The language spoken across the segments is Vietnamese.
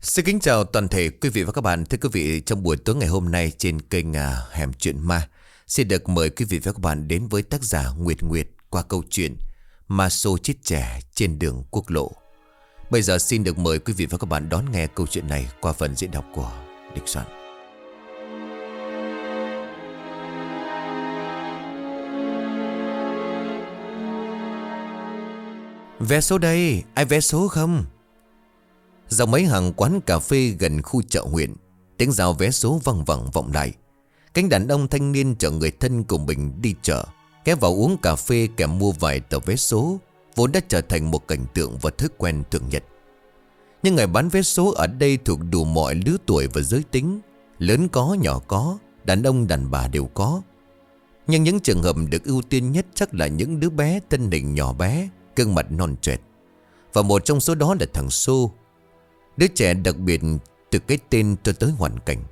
Xin kính chào toàn thể quý vị và các bạn. Thưa quý vị, trong buổi tối ngày hôm nay trên kênh Hẻm Chuyện Ma, xin được mời quý vị và các bạn đến với tác giả Nguyệt Nguyệt qua câu chuyện Ma Xô Chết Trẻ Trên Đường Quốc Lộ. Bây giờ xin được mời quý vị và các bạn đón nghe câu chuyện này qua phần diễn đọc của Địch Soạn. Vé số đây, ai vé số không? Dòng mấy hàng quán cà phê gần khu chợ huyện, tiếng rao vé số văng vẳng vọng lại. Cánh đàn ông thanh niên chở người thân của mình đi chợ, ghé vào uống cà phê kèm mua vài tờ vé số, vốn đã trở thành một cảnh tượng và thói quen thường nhật. Nhưng người bán vé số ở đây thuộc đủ mọi lứa tuổi và giới tính, lớn có, nhỏ có, đàn ông đàn bà đều có. Nhưng những trường hợp được ưu tiên nhất chắc là những đứa bé thân hình nhỏ bé, gương mặt non choẹt. Và một trong số đó là thằng Xô, đứa trẻ đặc biệt từ cái tên cho tới hoàn cảnh.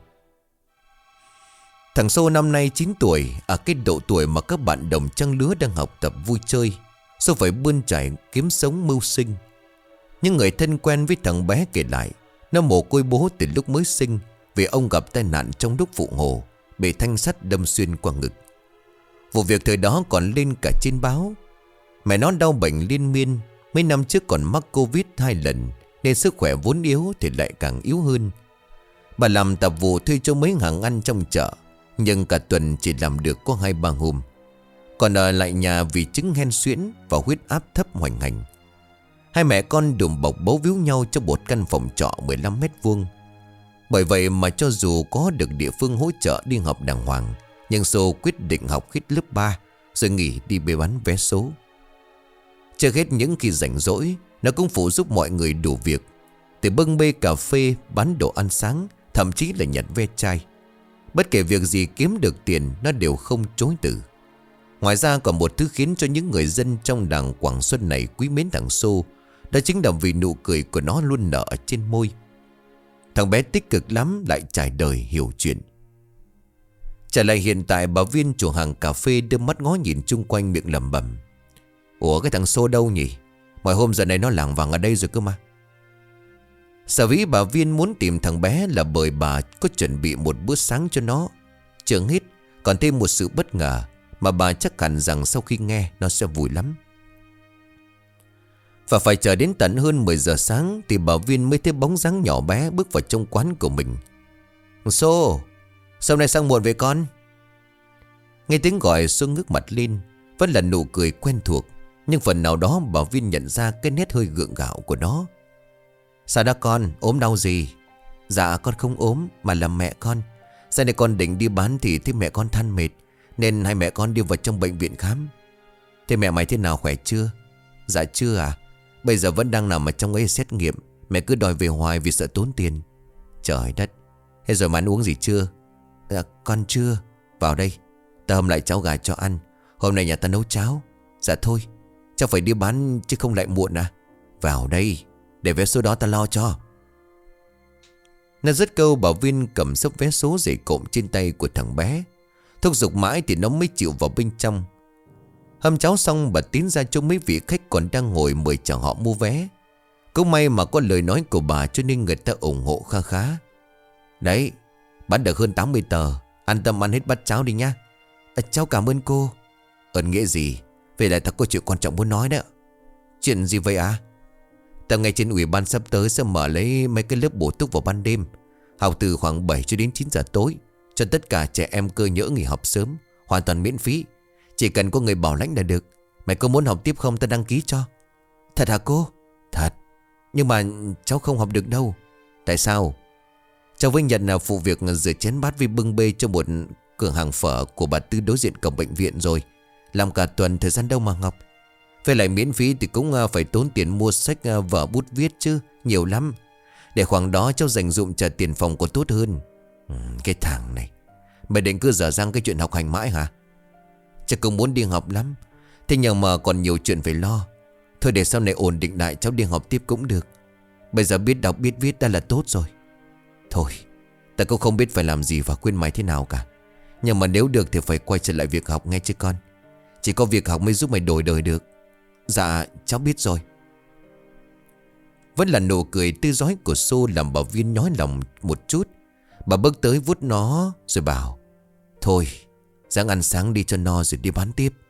Thằng Xô năm nay 9 tuổi, ở cái độ tuổi mà các bạn đồng trang lứa đang học tập vui chơi. Xô phải bươn trải kiếm sống mưu sinh. Nhưng người thân quen với thằng bé kể lại, nó mồ côi bố từ lúc mới sinh vì ông gặp tai nạn trong lúc phụ hồ, bị thanh sắt đâm xuyên qua ngực. Vụ việc thời đó còn lên cả trên báo. Mẹ nó đau bệnh liên miên, mấy năm trước còn mắc Covid 2 lần, nên sức khỏe vốn yếu thì lại càng yếu hơn. Bà làm tạp vụ thuê cho mấy hàng ăn trong chợ, nhưng cả tuần chỉ làm được có 2-3 hôm. Còn ở lại nhà vì chứng hen suyễn và huyết áp thấp hoành hành. Hai mẹ con đùm bọc bấu víu nhau trong một căn phòng trọ 15 mét vuông. Bởi vậy mà cho dù có được địa phương hỗ trợ đi học đàng hoàng, nhưng Xô quyết định học hết lớp 3 rồi nghỉ đi bê bán vé số. Chưa hết những khi rảnh rỗi, nó cũng phụ giúp mọi người đủ việc, từ bưng bê cà phê, bán đồ ăn sáng, thậm chí là nhặt ve chai. Bất kể việc gì kiếm được tiền, nó đều không chối từ. Ngoài ra còn một thứ khiến cho những người dân trong làng Quảng Xuân này quý mến thằng Xô, đó chính là vì nụ cười của nó luôn nở trên môi. Thằng bé tích cực lắm, lại trải đời hiểu chuyện. Trở lại hiện tại, bà Viên chủ hàng cà phê đưa mắt ngó nhìn chung quanh, miệng lẩm bẩm: Ủa, cái thằng Xô đâu nhỉ? Mọi hôm giờ này nó lảng vảng ở đây rồi cơ mà. Sở dĩ bà Viên muốn tìm thằng bé là bởi bà có chuẩn bị một bữa sáng cho nó. Chưa hết, còn thêm một sự bất ngờ mà bà chắc hẳn rằng sau khi nghe nó sẽ vui lắm. Và phải chờ đến tận hơn 10 giờ sáng thì bà Viên mới thấy bóng dáng nhỏ bé bước vào trong quán của mình. Xô, sao nay sang muộn vậy con? Nghe tiếng gọi, Xô ngước mặt lên, vẫn là nụ cười quen thuộc. Nhưng phần nào đó bà Viên nhận ra cái nét hơi gượng gạo của nó. Sao đó con, ốm đau gì? Dạ con không ốm, mà là mẹ con. Sau này con định đi bán thì thấy mẹ con than mệt, nên hai mẹ con đi vào trong bệnh viện khám. Thế mẹ mày thế nào, khỏe chưa? Dạ chưa à? Bây giờ vẫn đang nằm ở trong ấy xét nghiệm. Mẹ cứ đòi về hoài vì sợ tốn tiền. Trời đất. Thế rồi mà ăn uống gì chưa? Dạ con chưa. Vào đây, ta hâm lại cháo gà cho ăn. Hôm nay nhà ta nấu cháo. Dạ thôi, chắc phải đi bán chứ không lại muộn à? Vào đây, để vé số đó ta lo cho. Nó dứt câu, bà Viên cầm xấp vé số dày cộm trên tay của thằng bé. Thúc giục mãi thì nó mới chịu vào bên trong. Hâm cháo xong, bà tiến ra cho mấy vị khách còn đang ngồi mời chào họ mua vé. Cũng may mà có lời nói của bà cho nên người ta ủng hộ kha khá. Đấy, bán được hơn 80 tờ. An tâm ăn hết bát cháo đi nha. Cháu cảm ơn cô. Ơn nghĩa gì? Vậy là ta có chuyện quan trọng muốn nói đó. Chuyện gì vậy à? Ta nghe trên ủy ban sắp tới sẽ mở lấy mấy cái lớp bổ túc vào ban đêm, học từ khoảng 7 cho đến 9 giờ tối, cho tất cả trẻ em cơ nhỡ nghỉ học sớm, hoàn toàn miễn phí. Chỉ cần có người bảo lãnh là được. Mày có muốn học tiếp không, ta đăng ký cho. Thật hả cô? Thật. Nhưng mà cháu không học được đâu. Tại sao? Cháu với nhận là phụ việc rửa chén bát với bưng bê cho một cửa hàng phở của bà Tư đối diện cổng bệnh viện rồi. Làm cả tuần, thời gian đâu mà học. Với lại miễn phí thì cũng phải tốn tiền mua sách, vở, bút viết chứ. Nhiều lắm. Để khoảng đó cháu dành dụm trả tiền phòng có tốt hơn. Cái thằng này, mày định cứ dở dang cái chuyện học hành mãi hả? Chắc cũng muốn đi học lắm. Thế nhưng mà còn nhiều chuyện phải lo. Thôi để sau này ổn định lại cháu đi học tiếp cũng được. Bây giờ biết đọc biết viết đã là tốt rồi. Thôi, ta cũng không biết phải làm gì và khuyên mày thế nào cả. Nhưng mà nếu được thì phải quay trở lại việc học nghe chứ con. Chỉ có việc học mới giúp mày đổi đời được. Dạ cháu biết rồi. Vẫn là nụ cười tươi rói của Xô làm bà Viên nhói lòng một chút. Bà bước tới vuốt nó rồi bảo: thôi, ráng ăn sáng đi cho no rồi đi bán tiếp.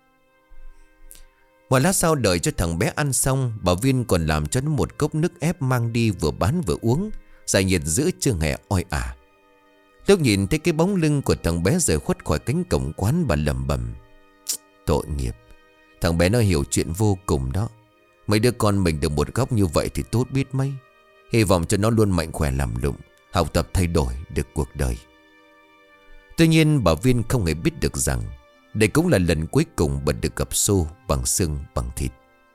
Một lát sau đợi cho thằng bé ăn xong, bà Viên còn làm cho nó một cốc nước ép mang đi vừa bán vừa uống, giải nhiệt giữa trưa hè oi ả. Lúc nhìn thấy cái bóng lưng của thằng bé rời khuất khỏi cánh cổng quán, bà lẩm bẩm: tội nghiệp. Thằng bé nó hiểu chuyện vô cùng đó. Mấy đứa con mình được một góc như vậy thì tốt biết mấy. Hy vọng cho nó luôn mạnh khỏe làm lụng, học tập thay đổi được cuộc đời. Tuy nhiên bà Viên không hề biết được rằng đây cũng là lần cuối cùng bà được gặp Xô bằng xương bằng thịt.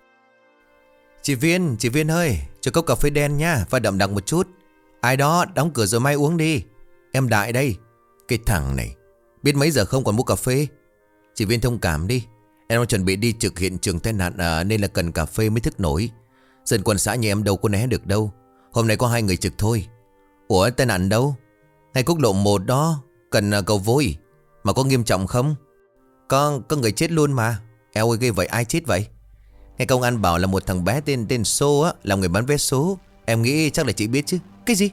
Chị Viên ơi, cho cốc cà phê đen nha, và đậm đặc một chút. Ai đó đóng cửa rồi mai uống đi. Em Đại đây. Cái thằng này biết mấy giờ không còn mua cà phê. Chị Viên thông cảm đi, em đang chuẩn bị đi trực hiện trường tai nạn nên là cần cà phê mới thức nổi. Dân quân xã nhà em đâu có né được đâu. Hôm nay có 2 người trực thôi. Ủa tai nạn đâu? Ngay quốc lộ 1 đó, cần cầu vôi. Mà có nghiêm trọng không? Có người chết luôn mà. Eo ơi, ghê vậy, ai chết vậy? Nghe công an bảo là một thằng bé tên Xô á, là người bán vé số. Em nghĩ chắc là chị biết chứ. Cái gì?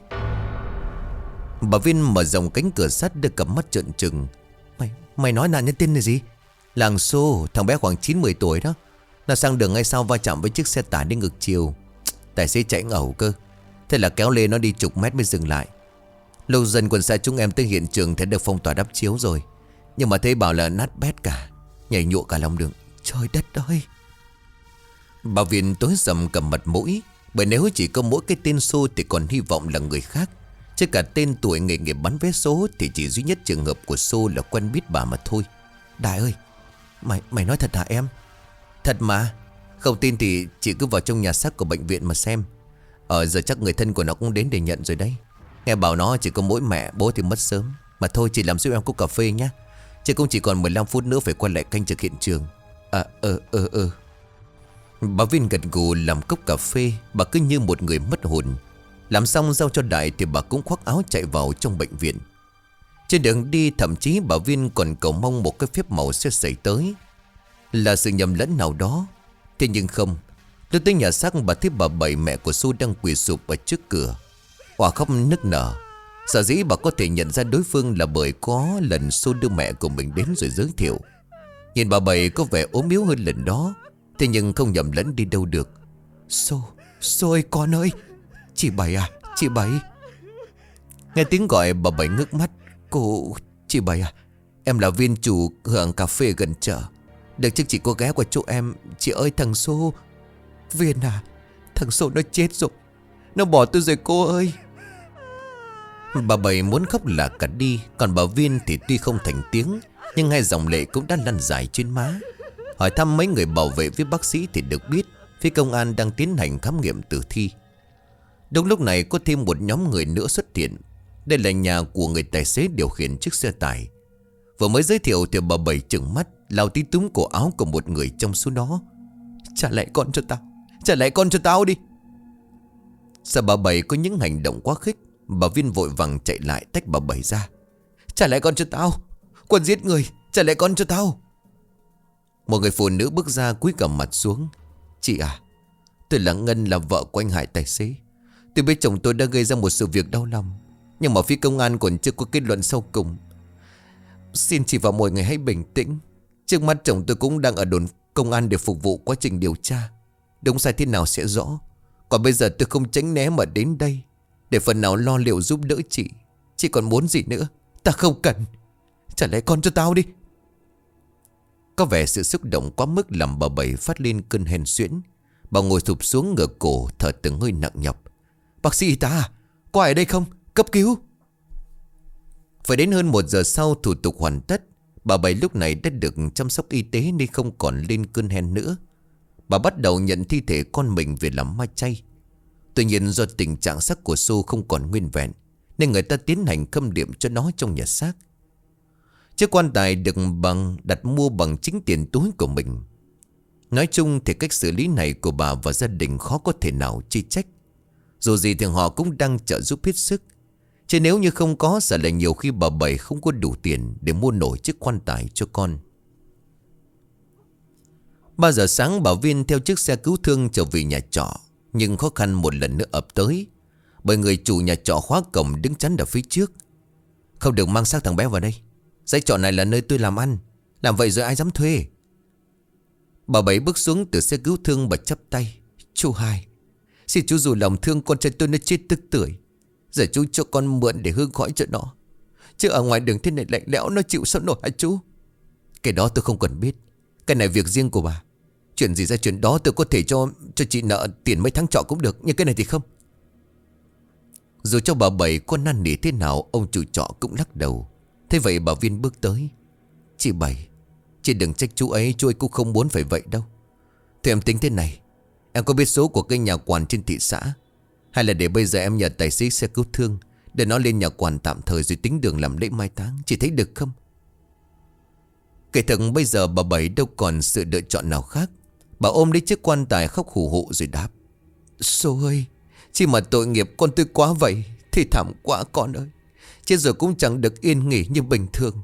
Bà Viên mở rộng cánh cửa sắt đưa cặp mắt trợn trừng. Mày nói nạn nhân tên là gì? Làng Xô, thằng bé khoảng 9-10 tuổi đó. Nó sang đường ngay sau va chạm với chiếc xe tải đi ngược chiều. Tài xế chạy ngầu cơ. Thế là kéo lê nó đi chục mét mới dừng lại. Lâu dần quân xã chúng em tới hiện trường thấy được phong tỏa đắp chiếu rồi. Nhưng mà thấy bảo là nát bét cả, nhảy nhụa cả lòng đường. Trời đất ơi. Bà Viên tối sầm cầm mặt mũi. Bởi nếu chỉ có mỗi cái tên Xô thì còn hy vọng là người khác, chứ cả tên tuổi nghề nghiệp bán vé số thì chỉ duy nhất trường hợp của Xô là quen biết bà mà thôi. Đại ơi, mày nói thật hả em? Thật mà. Không tin thì chị cứ vào trong nhà xác của bệnh viện mà xem. Giờ chắc người thân của nó cũng đến để nhận rồi đấy. Nghe bảo nó chỉ có mỗi mẹ, bố thì mất sớm. Mà thôi chị làm giúp em cốc cà phê nhé. Chứ cũng chỉ còn 15 phút nữa phải quay lại canh trực hiện trường. Bà Viên gật gù làm cốc cà phê. Bà cứ như một người mất hồn. Làm xong giao cho Đại thì bà cũng khoác áo chạy vào trong bệnh viện. Trên đường đi thậm chí bà Viên còn cầu mong một cái phép màu sẽ xảy tới, là sự nhầm lẫn nào đó. Thế nhưng không. Lúc tới nhà xác bà thấy bà Bảy, mẹ của Xô, đang quỳ sụp ở trước cửa, òa khóc nức nở. Sở dĩ bà có thể nhận ra đối phương là bởi có lần Xô đưa mẹ của mình đến rồi giới thiệu. Nhìn bà Bảy có vẻ ốm yếu hơn lần đó, thế nhưng không nhầm lẫn đi đâu được. Xô ơi, con ơi. Chị Bảy à, chị Bảy. Nghe tiếng gọi bà Bảy ngước mắt. Chị Bảy à, em là Viên, chủ cửa hàng cà phê gần chợ. Được chứ chị có ghé qua chỗ em. Chị ơi, thằng Xô. Viên à, thằng Xô nó chết rồi. Nó bỏ tôi rồi cô ơi. Bà Bảy muốn khóc là cả đi. Còn bà Viên thì tuy không thành tiếng, nhưng hai dòng lệ cũng đã lăn dài trên má. Hỏi thăm mấy người bảo vệ với bác sĩ thì được biết phía công an đang tiến hành khám nghiệm tử thi. Đúng lúc này có thêm một nhóm người nữa xuất hiện. Đây là nhà của người tài xế điều khiển chiếc xe tải. Vừa mới giới thiệu thì bà Bảy trừng mắt, lao tí túm cổ áo của một người trong số đó. Trả lại con cho tao, trả lại con cho tao đi. Sợ bà Bảy có những hành động quá khích, bà Viên vội vàng chạy lại tách bà Bảy ra. Trả lại con cho tao, con giết người, trả lại con cho tao. Một người phụ nữ bước ra cúi gằm mặt xuống. Chị à, tôi là Ngân, là vợ của anh Hải tài xế. Tôi biết chồng tôi đã gây ra một sự việc đau lòng, nhưng mà phía công an còn chưa có kết luận sau cùng. Xin chị và mọi người hãy bình tĩnh. Trước mắt chồng tôi cũng đang ở đồn công an để phục vụ quá trình điều tra. Đúng sai thế nào sẽ rõ. Còn bây giờ tôi không tránh né mà đến đây để phần nào lo liệu giúp đỡ chị. Chị còn muốn gì nữa? Ta không cần. Trả lại con cho tao đi. Có vẻ sự xúc động quá mức làm bà Bảy phát lên cơn hèn suyễn. Bà ngồi thụp xuống ngửa cổ, thở từng hơi nặng nhọc. Bác sĩ y tá à? Có ai ở đây không? Cấp cứu. Phải đến hơn 1 giờ sau thủ tục hoàn tất. Bà Bảy lúc này đã được chăm sóc y tế nên không còn lên cơn hen nữa. Bà bắt đầu nhận thi thể con mình về làm ma chay. Tuy nhiên do tình trạng xác của Xô không còn nguyên vẹn, nên người ta tiến hành khâm liệm cho nó trong nhà xác. Chiếc quan tài được đặt mua bằng chính tiền túi của mình. Nói chung thì cách xử lý này của bà và gia đình khó có thể nào chi trách. Dù gì thì họ cũng đang trợ giúp hết sức. Chứ nếu như không có, sợ là nhiều khi bà Bảy không có đủ tiền để mua nổi chiếc quan tài cho con. 3 giờ sáng bà Viên theo chiếc xe cứu thương trở về nhà trọ. Nhưng khó khăn một lần nữa ập tới, bởi người chủ nhà trọ khóa cổng đứng chắn ở phía trước. Không được mang xác thằng bé vào đây. Dãy trọ này là nơi tôi làm ăn. Làm vậy rồi ai dám thuê. Bà Bảy bước xuống từ xe cứu thương và chắp tay. Chú Hai, xin chú dù lòng thương con trai tôi nó chết tức tưởi. Giờ chú cho con mượn để hương khói cho nó. Chứ ở ngoài đường thế này lạnh lẽo nó chịu sao nổi hả chú? Cái đó tôi không cần biết. Cái này việc riêng của bà. Chuyện gì ra chuyện đó tôi có thể cho chị nợ tiền mấy tháng trọ cũng được. Nhưng cái này thì không. Dù cho bà Bảy có năn nỉ thế nào, ông chủ trọ cũng lắc đầu. Thế vậy bà Viên bước tới. Chị Bảy, chị đừng trách chú ấy cũng không muốn phải vậy đâu. Thì em tính thế này. Em có biết số của cái nhà quản trên thị xã, hay là để bây giờ em nhờ tài xế xe cứu thương để nó lên nhà quản tạm thời rồi tính đường làm lễ mai táng. Chị thấy được không? Kể thật bây giờ bà Bảy đâu còn sự lựa chọn nào khác. Bà ôm lấy chiếc quan tài khóc hù hụ rồi đáp. Số ơi, chỉ mà tội nghiệp con tôi quá vậy thì thảm quá con ơi. Chết rồi cũng chẳng được yên nghỉ như bình thường.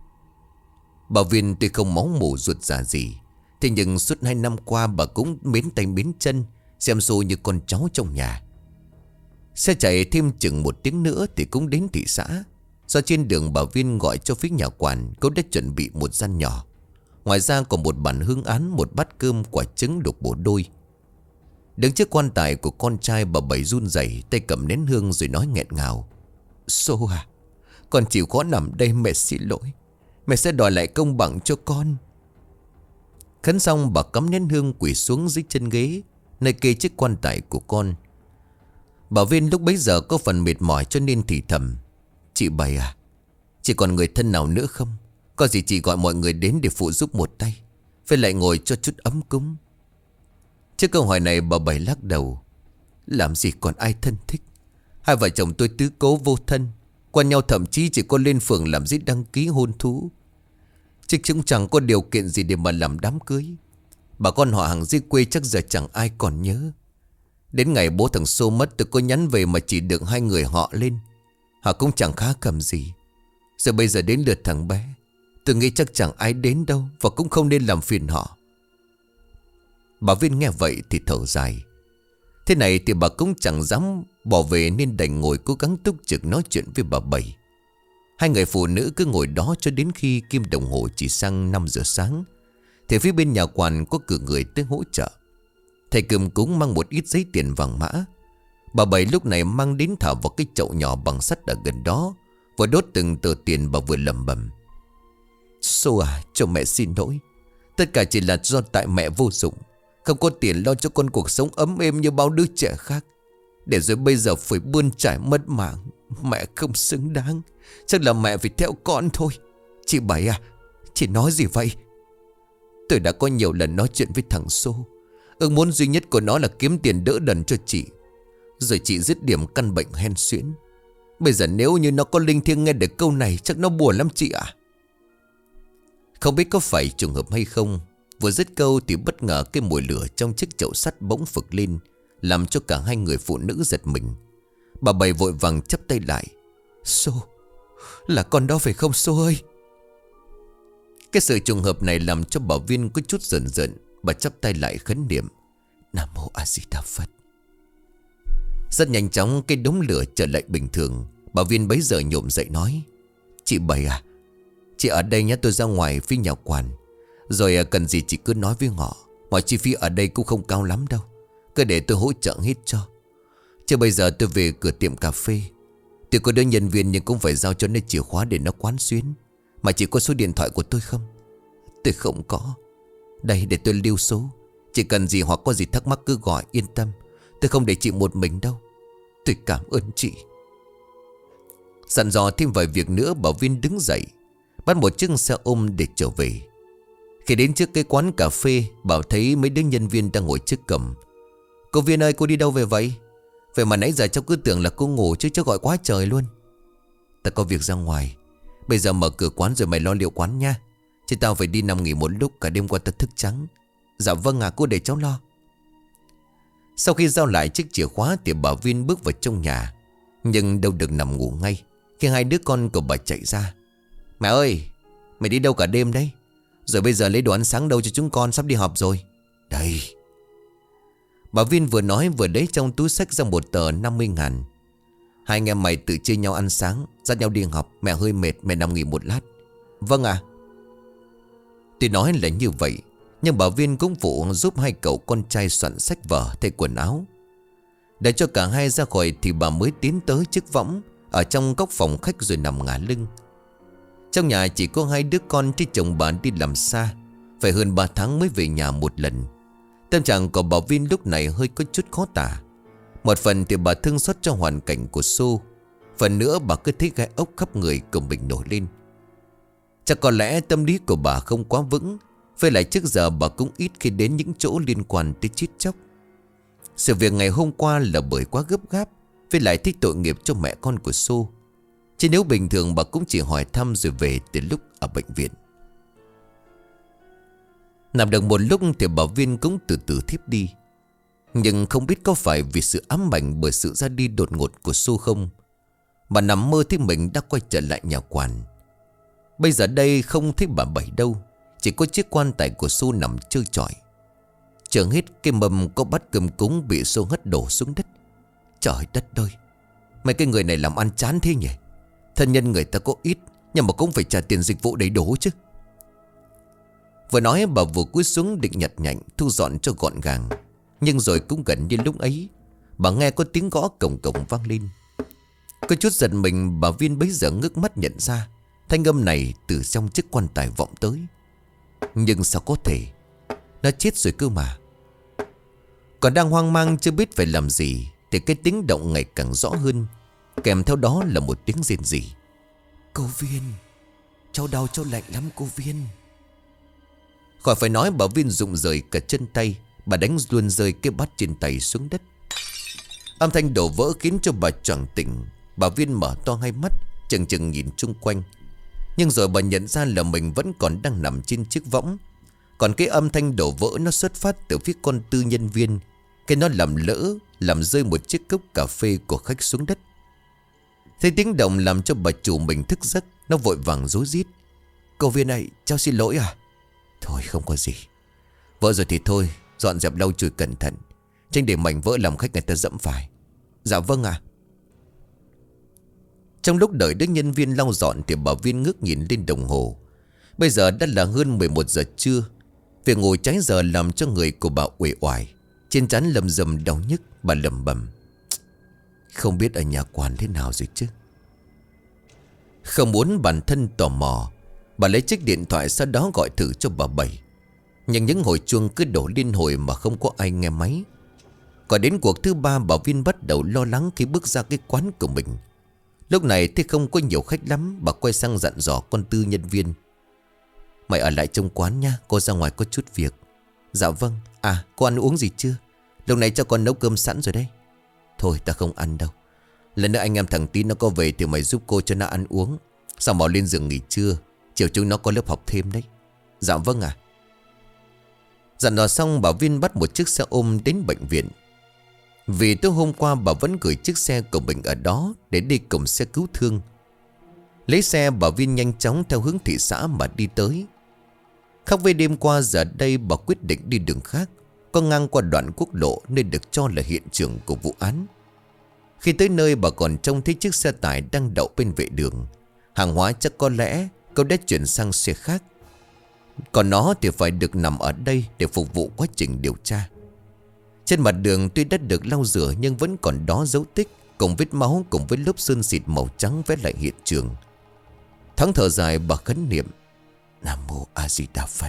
Bà Viên tuy không máu mủ ruột già gì, thế nhưng suốt 2 năm qua bà cũng mến tay mến chân, xem xô như con cháu trong nhà. Xe chạy thêm chừng 1 tiếng nữa thì cũng đến thị xã. Do trên đường bà Viên gọi cho phía nhà quản, cô đã chuẩn bị một gian nhỏ. Ngoài ra còn một bàn hương án, một bát cơm, quả trứng đục bộ đôi. Đứng trước quan tài của con trai, bà Bảy run rẩy, tay cầm nén hương rồi nói nghẹn ngào. Xô à, con chịu khó nằm đây, mẹ xin lỗi. Mẹ sẽ đòi lại công bằng cho con. Khấn xong bà cắm nén hương quỳ xuống dưới chân ghế, nơi kê chiếc quan tài của con. Bà Viên lúc bấy giờ có phần mệt mỏi cho nên thì thầm. Chị Bảy à, chị còn người thân nào nữa không? Có gì chị gọi mọi người đến để phụ giúp một tay, phải lại ngồi cho chút ấm cúng. Trước câu hỏi này bà Bảy lắc đầu. Làm gì còn ai thân thích. Hai vợ chồng tôi tứ cố vô thân, quen nhau thậm chí chỉ có lên phường làm giấy đăng ký hôn thú, chứ cũng chẳng có điều kiện gì để mà làm đám cưới. Bà con họ hàng dưới quê chắc giờ chẳng ai còn nhớ. Đến ngày bố thằng Xô mất tôi có nhắn về mà chỉ được 2 người họ lên. Họ cũng chẳng khá cầm gì. Giờ bây giờ đến lượt thằng bé, tôi nghĩ chắc chẳng ai đến đâu, và cũng không nên làm phiền họ. Bà Viên nghe vậy thì thở dài. Thế này thì bà cũng chẳng dám bỏ về, nên đành ngồi cố gắng túc trực nói chuyện với bà Bảy. 2 người phụ nữ cứ ngồi đó cho đến khi kim đồng hồ chỉ sang 5 giờ sáng thì phía bên nhà quản có cử người tới hỗ trợ. Thầy cơm cúng mang một ít giấy tiền vàng mã. Bà Bảy lúc này mang đến thả vào cái chậu nhỏ bằng sắt ở gần đó, vừa đốt từng tờ tiền bà vừa lẩm bẩm. Xô à, cho mẹ xin lỗi. Tất cả chỉ là do tại mẹ vô dụng, không có tiền lo cho con cuộc sống ấm êm như bao đứa trẻ khác, để rồi bây giờ phải bươn trải mất mạng. Mẹ không xứng đáng. Chắc là mẹ phải theo con thôi. Chị Bảy à, chị nói gì vậy? Tôi đã có nhiều lần nói chuyện với thằng Xô. Ước muốn duy nhất của nó là kiếm tiền đỡ đần cho chị. Rồi chị dứt điểm căn bệnh hen suyễn. Bây giờ nếu như nó có linh thiêng nghe được câu này, chắc nó buồn lắm chị ạ. Không biết có phải trùng hợp hay không, vừa dứt câu thì bất ngờ cái mùi lửa trong chiếc chậu sắt bỗng phực lên, làm cho cả 2 người phụ nữ giật mình. Bà Bảy vội vàng chắp tay lại. Xô, là con đó phải không Xô ơi? Cái sự trùng hợp này làm cho bà Viên có chút giận giận. Bà chắp tay lại khấn niệm. Nam mô A Di Đà Phật. Rất nhanh chóng cái đống lửa trở lại bình thường. Bà Viên bấy giờ nhổm dậy nói. Chị Bảy à, chị ở đây nhé, tôi ra ngoài phía nhà quản. Rồi cần gì chị cứ nói với họ. Mọi chi phí ở đây cũng không cao lắm đâu, cứ để tôi hỗ trợ hết cho. Chứ bây giờ tôi về cửa tiệm cà phê, tôi có đứa nhân viên nhưng cũng phải giao cho nó chìa khóa để nó quán xuyến. Mà chị có số điện thoại của tôi không? Tôi không có. Đây để tôi lưu số. Chỉ cần gì hoặc có gì thắc mắc cứ gọi, yên tâm. Tôi không để chị một mình đâu. Tôi cảm ơn chị. Dặn dò thêm vài việc nữa, bà Viên đứng dậy, bắt một chiếc xe ôm để trở về. Khi đến trước cái quán cà phê, bảo thấy mấy đứa nhân viên đang ngồi trước cổng. Cô Viên ơi, cô đi đâu về vậy? Vậy mà nãy giờ cháu cứ tưởng là cô ngủ chứ, cháu gọi quá trời luôn. Ta có việc ra ngoài. Bây giờ mở cửa quán rồi mày lo liệu quán nha. Chứ tao phải đi nằm nghỉ một lúc, cả đêm qua tao thức trắng. Dạ vâng à, cô để cháu lo. Sau khi giao lại chiếc chìa khóa thì bà Viên bước vào trong nhà. Nhưng đâu được nằm ngủ ngay khi 2 đứa con của bà chạy ra. Mẹ ơi, mày đi đâu cả đêm đấy? Rồi bây giờ lấy đồ ăn sáng đâu cho chúng con, sắp đi họp rồi. Đây. Bà Viên vừa nói vừa lấy trong túi xách ra một tờ 50.000. Hai anh em mày tự chia nhau ăn sáng, dắt nhau đi học. Mẹ hơi mệt, mẹ nằm nghỉ một lát. Vâng ạ. Tuy nói là như vậy, nhưng bà Viên cũng phụ giúp hai cậu con trai soạn sách vở, thay quần áo. Để cho cả hai ra khỏi thì bà mới tiến tới chiếc võng ở trong góc phòng khách rồi nằm ngả lưng. Trong nhà chỉ có hai đứa con, thì chồng bà đi làm xa, phải hơn 3 tháng mới về nhà một lần. Tâm trạng của bà Viên lúc này hơi có chút khó tả. Một phần thì bà thương xót cho hoàn cảnh của Xu, phần nữa bà cứ thấy gai ốc khắp người của mình nổi lên. Chắc có lẽ tâm lý của bà không quá vững, với lại trước giờ bà cũng ít khi đến những chỗ liên quan tới chết chóc. Sự việc ngày hôm qua là bởi quá gấp gáp, với lại thích tội nghiệp cho mẹ con của Xu. Chứ nếu bình thường bà cũng chỉ hỏi thăm rồi về từ lúc ở bệnh viện. Nằm được một lúc thì bà Viên cũng từ từ thiếp đi. Nhưng không biết có phải vì sự ám ảnh bởi sự ra đi đột ngột của Xu không, bà nằm mơ thấy mình đã quay trở lại nhà quản. Bây giờ đây không thấy bà Bảy đâu, chỉ có chiếc quan tài của Xu nằm trơ trọi. Chờ hết cái mâm có bát cơm cúng bị Xu hất đổ xuống đất. Trời đất ơi, mấy cái người này làm ăn chán thế nhỉ. Thân nhân người ta có ít, nhưng mà cũng phải trả tiền dịch vụ đầy đủ chứ. Vừa nói bà vừa cúi xuống định nhặt nhạnh thu dọn cho gọn gàng. Nhưng rồi cũng gần như lúc ấy, bà nghe có tiếng gõ cổng cổng vang lên. Có chút giật mình, bà Viên bấy giờ ngước mắt nhận ra thanh âm này từ trong chiếc quan tài vọng tới. Nhưng sao có thể, nó chết rồi cơ mà. Còn đang hoang mang chưa biết phải làm gì thì cái tiếng động ngày càng rõ hơn, kèm theo đó là một tiếng rên rỉ. Cô Viên, cháu đau cháu lạnh lắm cô Viên. Khỏi phải nói, bà Viên rụng rời cả chân tay. Bà đánh luôn rơi cái bát trên tay xuống đất. Âm thanh đổ vỡ khiến cho bà choàng tỉnh. Bà Viên mở to hai mắt, chừng chừng nhìn chung quanh. Nhưng rồi bà nhận ra là mình vẫn còn đang nằm trên chiếc võng. Còn cái âm thanh đổ vỡ nó xuất phát từ phía con Tư nhân viên. Cái nó làm lỡ, làm rơi một chiếc cốc cà phê của khách xuống đất. Thế tiếng động làm cho bà chủ mình thức giấc. Nó vội vàng rối rít. Cô Viên này, cháu xin lỗi à? Thôi không có gì, vỡ rồi thì thôi, dọn dẹp lau chùi cẩn thận, tránh để mảnh vỡ làm khách người ta dẫm phải. Dạ vâng ạ. Trong lúc đợi đứa nhân viên lau dọn thì bà Viên ngước nhìn lên đồng hồ. Bây giờ đã là hơn 11 giờ trưa. Việc ngồi trái giờ làm cho người của bà uể oải, trên trán lầm rầm đau nhức. Bà lẩm bẩm, không biết ở nhà quản thế nào rồi chứ. Không muốn bản thân tò mò, bà lấy chiếc điện thoại sau đó gọi thử cho bà Bảy. Nhưng những hồi chuông cứ đổ liên hồi mà không có ai nghe máy. Còn đến cuộc thứ 3, bà Viên bắt đầu lo lắng khi bước ra cái quán của mình. Lúc này thì không có nhiều khách lắm. Bà quay sang dặn dò con Tư nhân viên. Mày ở lại trong quán nha, cô ra ngoài có chút việc. Dạ vâng. À, cô ăn uống gì chưa? Lúc này cho con nấu cơm sẵn rồi đây. Thôi ta không ăn đâu. Lần nữa anh em thằng Tín nó có về thì mày giúp cô cho nó ăn uống, xong bảo lên giường nghỉ trưa. Chiều chúng nó có lớp học thêm đấy. Dạ vâng ạ. Dặn dò xong, bà Viên bắt một chiếc xe ôm đến bệnh viện. Vì tối hôm qua bà vẫn gửi chiếc xe của mình ở đó để đi cùng xe cứu thương. Lấy xe, bà Viên nhanh chóng theo hướng thị xã mà đi tới. Khác với đêm qua, giờ đây bà quyết định đi đường khác, có ngang qua đoạn quốc lộ nơi được cho là hiện trường của vụ án. Khi tới nơi, bà còn trông thấy chiếc xe tải đang đậu bên vệ đường. Hàng hóa chắc có lẽ cậu đã chuyển sang xe khác, còn nó thì phải được nằm ở đây để phục vụ quá trình điều tra. Trên mặt đường tuy đã được lau rửa nhưng vẫn còn đó dấu tích cùng vết máu, cùng với lớp sơn xịt màu trắng vẽ lại hiện trường. Thoáng thở dài, bà khấn niệm Nam Mô A Di Đà Phật.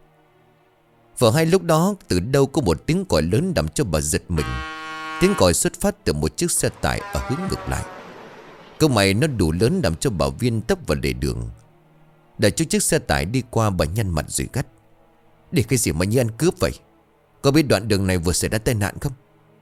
Vừa hay lúc đó, từ đâu có một tiếng còi lớn làm cho bà giật mình. Tiếng còi xuất phát từ một chiếc xe tải ở hướng ngược lại. Câu mày nó đủ lớn làm cho bà Viên tấp vào lề đường. Để cho chiếc xe tải đi qua, bà nhăn mặt rồi gắt: để cái gì mà như ăn cướp vậy? Có biết đoạn đường này vừa xảy ra tai nạn không?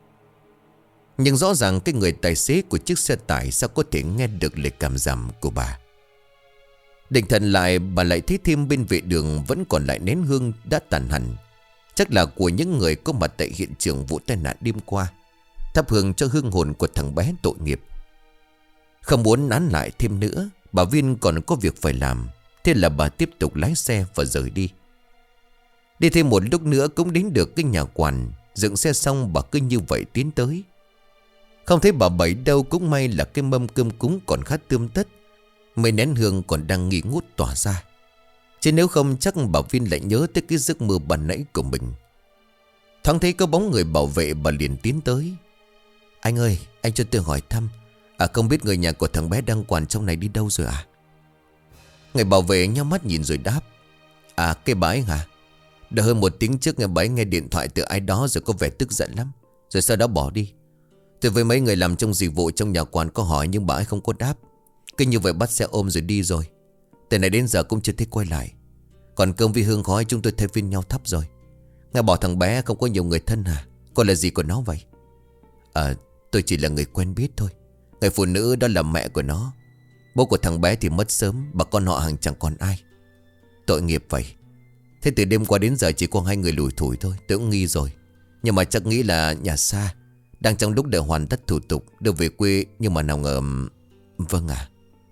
Nhưng rõ ràng cái người tài xế của chiếc xe tải sao có thể nghe được lời cảm giảm của bà. Định thần lại, bà lại thấy thêm bên vệ đường vẫn còn lại nén hương đã tàn hẳn. Chắc là của những người có mặt tại hiện trường vụ tai nạn đêm qua, thắp hương cho hương hồn của thằng bé tội nghiệp. Không muốn nán lại thêm nữa, bà Viên còn có việc phải làm. Thế là bà tiếp tục lái xe và rời đi. Đi thêm một lúc nữa cũng đến được cái nhà quản. Dựng xe xong bà cứ như vậy tiến tới. Không thấy bà Bảy đâu, cũng may là cái mâm cơm cúng còn khá tươm tất. Mấy nén hương còn đang nghi ngút tỏa ra. Chứ nếu không chắc bà Viên lại nhớ tới cái giấc mơ ban nãy của mình. Thoáng thấy có bóng người bảo vệ, bà liền tiến tới. Anh ơi, anh cho tôi hỏi thăm, không biết người nhà của thằng bé đang quản trong này đi đâu rồi à? Người bảo vệ nhắm mắt nhìn rồi đáp. Cái bà ấy hả? Đã hơn 1 tiếng trước bà ấy nghe điện thoại từ ai đó rồi có vẻ tức giận lắm, rồi sau đó bỏ đi. Tôi với mấy người làm trong dịch vụ trong nhà quán có hỏi nhưng bà ấy không có đáp. Cứ như vậy bắt xe ôm rồi đi rồi. Từ này đến giờ cũng chưa thấy quay lại. Còn cơm với hương khói chúng tôi thay phiên nhau thắp rồi. Nghe bảo thằng bé không có nhiều người thân hả? Còn là gì của nó vậy? Tôi chỉ là người quen biết thôi. Người phụ nữ đó là mẹ của nó. Bố của thằng bé thì mất sớm, bà con họ hàng chẳng còn ai. Tội nghiệp vậy. Thế từ đêm qua đến giờ chỉ có 2 người lủi thủi thôi. Tôi cũng nghi rồi. Nhưng mà chắc nghĩ là nhà xa, đang trong lúc để hoàn tất thủ tục đưa về quê. Nhưng mà nào ngờ... Vâng ạ.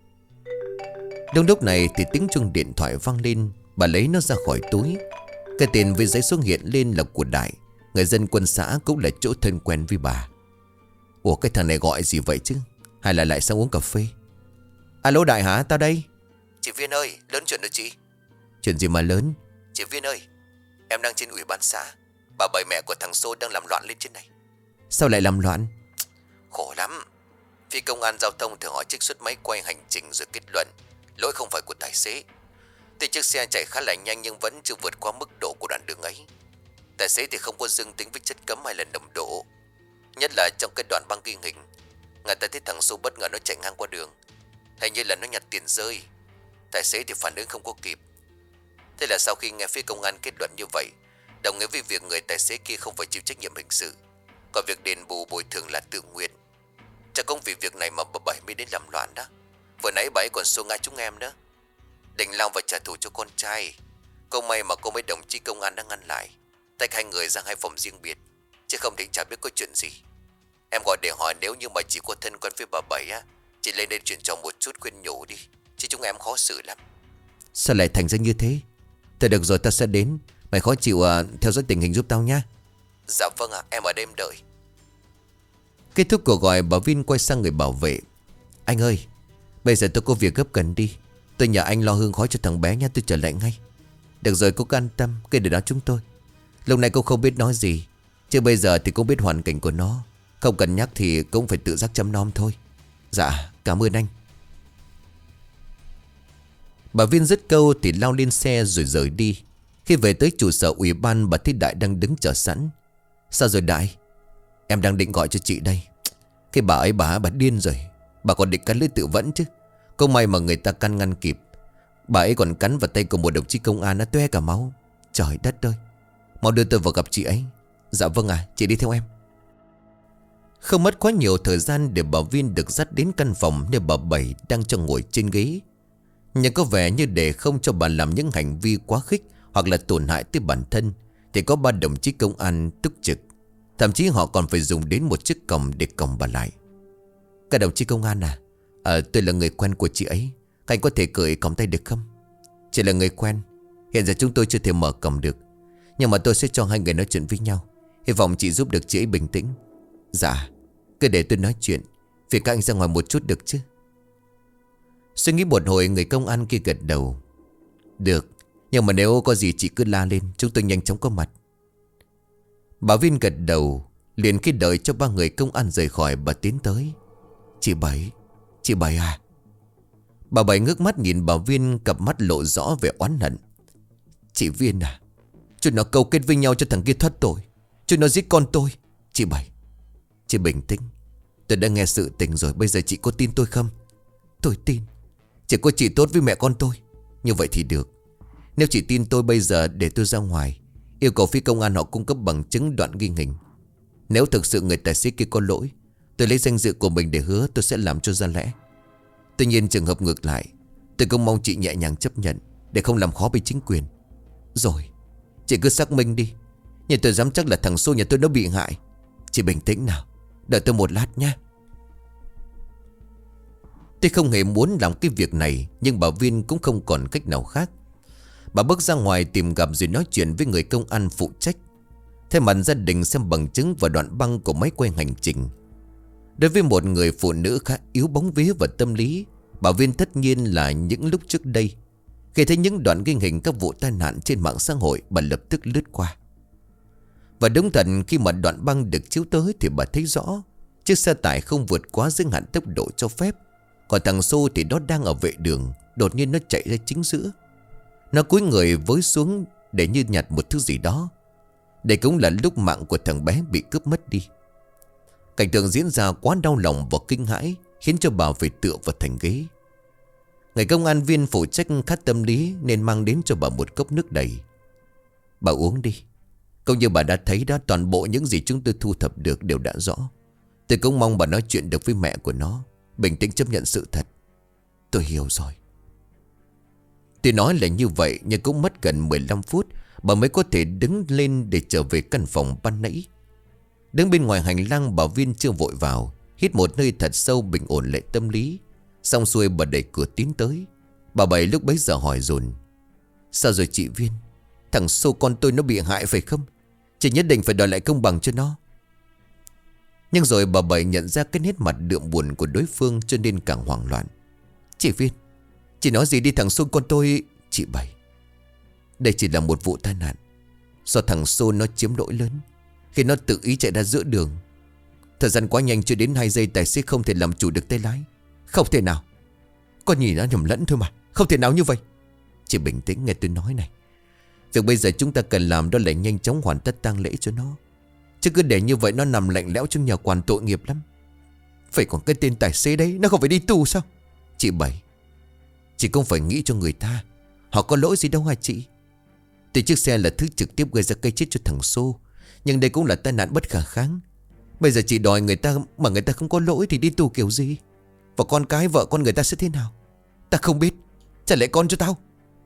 Đúng lúc này thì tiếng chuông điện thoại vang lên. Bà lấy nó ra khỏi túi. Cái tên với giấy số hiện lên là của Đại, người dân quân xã, cũng là chỗ thân quen với bà. Ủa, cái thằng này gọi gì vậy chứ? Hay là lại sang uống cà phê? Alo Đại hả? Tao đây. Chị Viên ơi, lớn chuyện rồi chị. Chuyện gì mà lớn? Chị Viên ơi, em đang trên ủy ban xã. Bà Bảy mẹ của thằng Xô đang làm loạn lên trên này. Sao lại làm loạn? Khổ lắm. Phi công an giao thông thường hỏi trích xuất máy quay hành trình rồi kết luận lỗi không phải của tài xế. Thì chiếc xe chạy khá là nhanh nhưng vẫn chưa vượt qua mức độ của đoạn đường ấy. Tài xế thì không có dương tính với chất cấm hay là nồng độ. Nhất là trong cái đoạn băng ghi hình, người ta thấy thằng Xô bất ngờ nó chạy ngang qua đường. Hình như là nó nhặt tiền rơi. Tài xế thì phản ứng không có kịp. Thế là sau khi nghe phía công an kết luận như vậy, đồng nghĩa với việc người tài xế kia không phải chịu trách nhiệm hình sự, còn việc đền bù bồi thường là tự nguyện. Chắc cũng vì việc này mà bà Bảy mới đến làm loạn đó. Vừa nãy bà ấy còn xô ngã chúng em đó, định lao và trả thù cho con trai. Câu may mà cô mấy đồng chí công an đã ngăn lại, tách 2 người ra 2 phòng riêng biệt, chứ không thì chả biết có chuyện gì. Em gọi để hỏi nếu như mà chị có thân quen với bà Bảy á, chị lên đây chuyện trò một chút khuyên nhủ đi, chứ chúng em khó xử lắm. Sao lại thành ra như thế? Thôi được rồi, tao sẽ đến. Mày khó chịu theo dõi tình hình giúp tao nhá. Dạ vâng ạ, em ở đêm đợi. Kết thúc cuộc gọi, bà Vin quay sang người bảo vệ. Anh ơi, bây giờ tôi có việc gấp cần đi. Tôi nhờ anh lo hương khói cho thằng bé nhé, tôi trở lại ngay. Được rồi, cô cứ an tâm, cái điều đó chúng tôi. Lúc này cô không biết nói gì, chứ bây giờ thì cũng biết hoàn cảnh của nó. Không cần nhắc thì cũng phải tự giác chăm nom thôi. Dạ, cảm ơn anh. Bà Viên dứt câu thì lao lên xe rồi rời đi. Khi về tới trụ sở ủy ban, bà thấy Đại đang đứng chờ sẵn. Sao rồi Đại? Em đang định gọi cho chị đây. Cái bà ấy bà điên rồi. Bà còn định cắn lưỡi tự vẫn chứ. Không may mà người ta căn ngăn kịp. Bà ấy còn cắn vào tay của một đồng chí công an, nó toe cả máu. Trời đất ơi. Mau đưa tôi vào gặp chị ấy. Dạ vâng ạ, chị đi theo em. Không mất quá nhiều thời gian để bà Viên được dắt đến căn phòng nơi bà Bảy đang cho ngồi trên ghế. Nhưng có vẻ như để không cho bà làm những hành vi quá khích hoặc là tổn hại tới bản thân, thì có 3 đồng chí công an túc trực. Thậm chí họ còn phải dùng đến một chiếc còng để còng bà lại. Các đồng chí công an à? Tôi là người quen của chị ấy. Các anh có thể cởi còng tay được không? Chỉ là người quen. Hiện giờ chúng tôi chưa thể mở còng được, nhưng mà tôi sẽ cho 2 người nói chuyện với nhau. Hy vọng chị giúp được chị ấy bình tĩnh. Dạ, cứ để tôi nói chuyện. Vì các anh ra ngoài một chút được chứ? Suy nghĩ một hồi, người công an kia gật đầu. Được, nhưng mà nếu có gì chị cứ la lên, chúng tôi nhanh chóng có mặt. Bà Viên gật đầu. Liền khi đợi cho 3 người công an rời khỏi, bà tiến tới. Chị Bảy à? Bà Bảy ngước mắt nhìn bà Viên, cặp mắt lộ rõ vẻ oán hận. Chị Viên à, chúng nó câu kết với nhau cho thằng kia thoát tội. Chúng nó giết con tôi. Chị Bảy, chị bình tĩnh. Tôi đã nghe sự tình rồi, bây giờ chị có tin tôi không? Tôi tin. Chỉ có chị tốt với mẹ con tôi. Như vậy thì được. Nếu chị tin tôi bây giờ để tôi ra ngoài, yêu cầu phía công an họ cung cấp bằng chứng đoạn ghi hình. Nếu thực sự người tài xế kia có lỗi, tôi lấy danh dự của mình để hứa tôi sẽ làm cho ra lẽ. Tuy nhiên trường hợp ngược lại, tôi cũng mong chị nhẹ nhàng chấp nhận, để không làm khó với chính quyền. Rồi, chị cứ xác minh đi. Nhưng tôi dám chắc là thằng Xô nhà tôi nó bị hại. Chị bình tĩnh nào, đợi tôi một lát nhé. Tôi không hề muốn làm cái việc này, nhưng bà Viên cũng không còn cách nào khác. Bà bước ra ngoài tìm gặp rồi nói chuyện với người công an phụ trách. Thay mặt gia đình xem bằng chứng và đoạn băng của máy quay hành trình. Đối với một người phụ nữ khá yếu bóng vía và tâm lý, Bảo Viên tất nhiên là những lúc trước đây, khi thấy những đoạn ghi hình các vụ tai nạn trên mạng xã hội, bà lập tức lướt qua. Và đúng thật, khi mà đoạn băng được chiếu tới thì bà thấy rõ chiếc xe tải không vượt quá giới hạn tốc độ cho phép. Còn thằng Xô thì nó đang ở vệ đường, đột nhiên nó chạy ra chính giữa. Nó cúi người với xuống để như nhặt một thứ gì đó. Đây cũng là lúc mạng của thằng bé bị cướp mất đi. Cảnh tượng diễn ra quá đau lòng và kinh hãi, khiến cho bà phải tựa vào thành ghế. Người công an viên phụ trách khát tâm lý nên mang đến cho bà một cốc nước đầy. Bà uống đi. Cũng như bà đã thấy đó, toàn bộ những gì chúng tôi thu thập được đều đã rõ. Tôi cũng mong bà nói chuyện được với mẹ của nó, bình tĩnh chấp nhận sự thật. Tôi hiểu rồi. Tôi nói là như vậy, nhưng cũng mất gần 15 phút bà mới có thể đứng lên để trở về căn phòng ban nãy. Đứng bên ngoài hành lang, Bảo Viên chưa vội vào, hít một hơi thật sâu bình ổn lại tâm lý. Xong xuôi bà đẩy cửa tiến tới. Bà Bảy lúc bấy giờ hỏi dồn: Sao rồi chị Viên? Thằng Xô con tôi nó bị hại phải không? Chị nhất định phải đòi lại công bằng cho nó. Nhưng rồi bà Bảy nhận ra cái nét mặt đượm buồn của đối phương, cho nên càng hoảng loạn. Chị Viên, chị nói gì đi, thằng Xô con tôi... Chị Bảy, đây chỉ là một vụ tai nạn do thằng Xô nó chiếm lỗi lớn khi nó tự ý chạy ra giữa đường. Thời gian quá nhanh, chưa đến 2 giây tài xế không thể làm chủ được tay lái. Không thể nào. Con nhìn nó nhầm lẫn thôi mà. Không thể nào như vậy. Chị bình tĩnh nghe tôi nói này. Việc bây giờ chúng ta cần làm đó là nhanh chóng hoàn tất tang lễ cho nó. Chứ cứ để như vậy nó nằm lạnh lẽo trong nhà quan tội nghiệp lắm. Phải còn cái tên tài xế đấy, nó không phải đi tù sao? Chị Bảy, chị không phải nghĩ cho người ta. Họ có lỗi gì đâu hả chị? Tuy chiếc xe là thứ trực tiếp gây ra cái chết cho thằng Xô, nhưng đây cũng là tai nạn bất khả kháng. Bây giờ chị đòi người ta mà người ta không có lỗi thì đi tù kiểu gì? Và con cái vợ con người ta sẽ thế nào? Ta không biết. Trả lại con cho tao.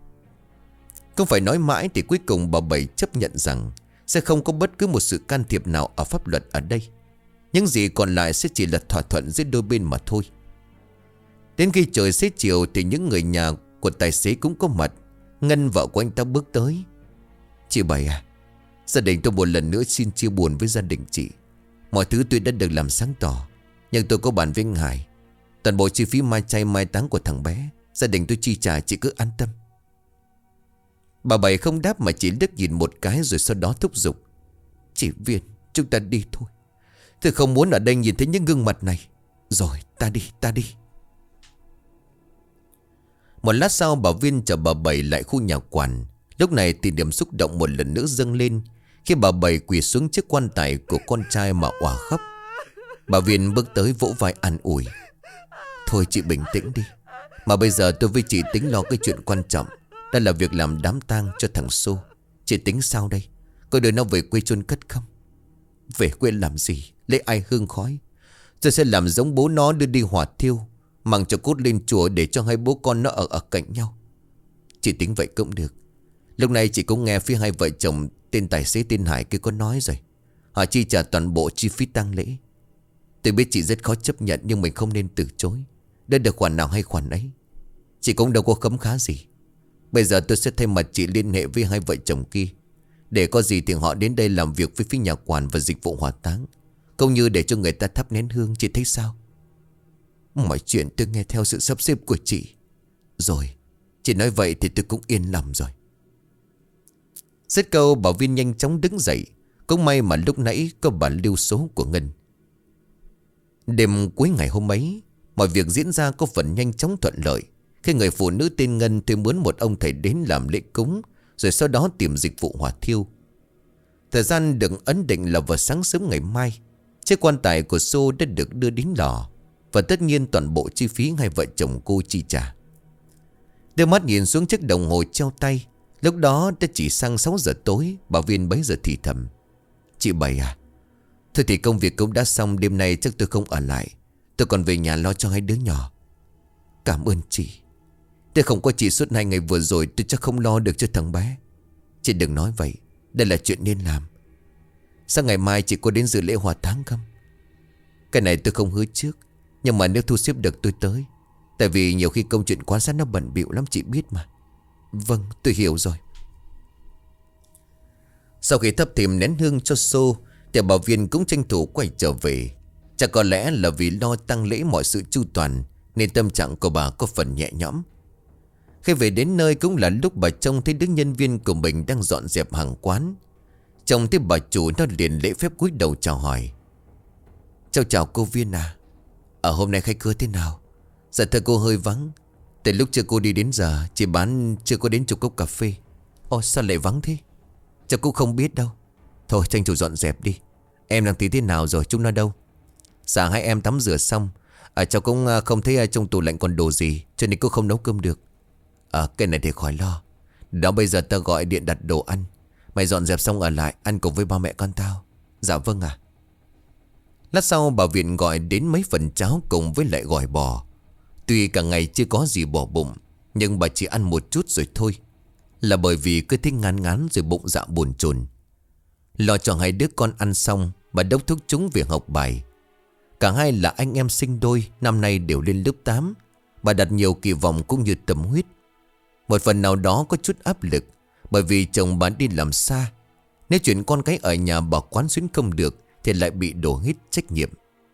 Không phải nói mãi thì cuối cùng bà Bảy chấp nhận rằng sẽ không có bất cứ một sự can thiệp nào ở pháp luật ở đây. Những gì còn lại sẽ chỉ là thỏa thuận giữa đôi bên mà thôi. Đến khi trời xế chiều thì những người nhà của tài xế cũng có mặt. Ngân vợ của anh ta bước tới. Chị Bảy à, gia đình tôi một lần nữa xin chia buồn với gia đình chị. Mọi thứ tôi đã được làm sáng tỏ, nhưng tôi có bàn với anh Hải. Toàn bộ chi phí mai chay mai táng của thằng bé gia đình tôi chi trả, chị cứ an tâm. Bà Bảy không đáp mà chỉ liếc nhìn một cái, rồi sau đó thúc giục: Chị Viên, chúng ta đi thôi. Tôi không muốn ở đây nhìn thấy những gương mặt này. Rồi, ta đi, ta đi. Một lát sau, bà Viên chở bà Bảy lại khu nhà quản. Lúc này thì điểm xúc động một lần nữa dâng lên khi bà Bảy quỳ xuống chiếc quan tài của con trai mà òa khóc. Bà Viên bước tới vỗ vai an ủi: Thôi chị bình tĩnh đi. Mà bây giờ tôi với chị tính lo cái chuyện quan trọng. Đó là việc làm đám tang cho thằng Xô. Chị tính sao đây? Có đưa nó về quê chôn cất không? Về quê làm gì? Lấy ai hương khói? Tôi sẽ làm giống bố nó, đưa đi hỏa thiêu, mang cho cốt lên chùa để cho hai bố con nó ở cạnh nhau. Chị tính vậy cũng được. Lúc này chị cũng nghe phía hai vợ chồng tên tài xế tên Hải kia có nói rồi. Họ chi trả toàn bộ chi phí tang lễ. Tôi biết chị rất khó chấp nhận, nhưng mình không nên từ chối. Đã được khoản nào hay khoản ấy. Chị cũng đâu có khấm khá gì. Bây giờ tôi sẽ thay mặt chị liên hệ với hai vợ chồng kia, để có gì thì họ đến đây làm việc với phía nhà quản và dịch vụ hỏa táng, cũng như để cho người ta thắp nén hương. Chị thấy sao? Mọi chuyện tôi nghe theo sự sắp xếp của chị. Rồi, chị nói vậy thì tôi cũng yên lòng rồi. Dứt câu, Bảo Viên nhanh chóng đứng dậy. Cũng may mà lúc nãy có bản lưu số của Ngân. Đêm cuối ngày hôm ấy, mọi việc diễn ra có phần nhanh chóng thuận lợi khi người phụ nữ tên Ngân thuê mướn một ông thầy đến làm lễ cúng, rồi sau đó tìm dịch vụ hỏa thiêu. Thời gian được ấn định là vào sáng sớm ngày mai. Chiếc quan tài của Xô đã được đưa đến lò, và tất nhiên toàn bộ chi phí hai vợ chồng cô chi trả. Đưa mắt nhìn xuống chiếc đồng hồ treo tay. Lúc đó đã chỉ sang 6 giờ tối. Bảo Viên bấy giờ thì thầm: Chị Bảy à, thôi thì công việc cũng đã xong, đêm nay chắc tôi không ở lại. Tôi còn về nhà lo cho hai đứa nhỏ. Cảm ơn chị. Tôi không có chị suốt 2 ngày vừa rồi, tôi chắc không lo được cho thằng bé. Chị đừng nói vậy, đây là chuyện nên làm. Sáng ngày mai chị có đến dự lễ hỏa táng không? Cái này tôi không hứa trước, nhưng mà nếu thu xếp được tôi tới. Tại vì nhiều khi công chuyện quán sát nó bận bịu lắm, chị biết mà. Vâng, tôi hiểu rồi. Sau khi thắp thêm nén hương cho Xô thì bảo viên cũng tranh thủ quay trở về. Chắc có lẽ là vì lo tang lễ mọi sự chu toàn nên tâm trạng của bà có phần nhẹ nhõm. Khi về đến nơi cũng là lúc bà trông thấy đứa nhân viên của mình đang dọn dẹp hàng quán. Trông thấy bà chủ nó liền lễ phép cúi đầu chào hỏi. Chào cô Viên à. Ở hôm nay khách khứa thế nào? Dạ thưa cô hơi vắng. Từ lúc chưa cô đi đến giờ chỉ bán chưa có đến chục cốc cà phê. Ồ sao lại vắng thế? Chắc cô không biết đâu. Thôi tranh thủ dọn dẹp đi. Em đang tí thế nào rồi chúng nó đâu? Dạ hai em tắm rửa xong. Cháu cũng không thấy trong tủ lạnh còn đồ gì cho nên cô không nấu cơm được. Cái này thì khỏi lo. Đó bây giờ ta gọi điện đặt đồ ăn. Mày dọn dẹp xong ở lại ăn cùng với ba mẹ con tao. Dạ vâng ạ. Lát sau bà Viện gọi đến mấy phần cháo cùng với lại gỏi bò. Tuy cả ngày chưa có gì bỏ bụng, nhưng bà chỉ ăn một chút rồi thôi. Là bởi vì cứ thích ngán ngán rồi bụng dạ bồn chồn. Lo cho hai đứa con ăn xong, bà đốc thúc chúng việc học bài. Cả hai là anh em sinh đôi, năm nay đều lên lớp 8. Bà đặt nhiều kỳ vọng cũng như tâm huyết. Một phần nào đó có chút áp lực, bởi vì chồng bà đi làm xa. Nếu chuyện con cái ở nhà bà quán xuyến không được thì lại bị đổ hết trách nhiệm.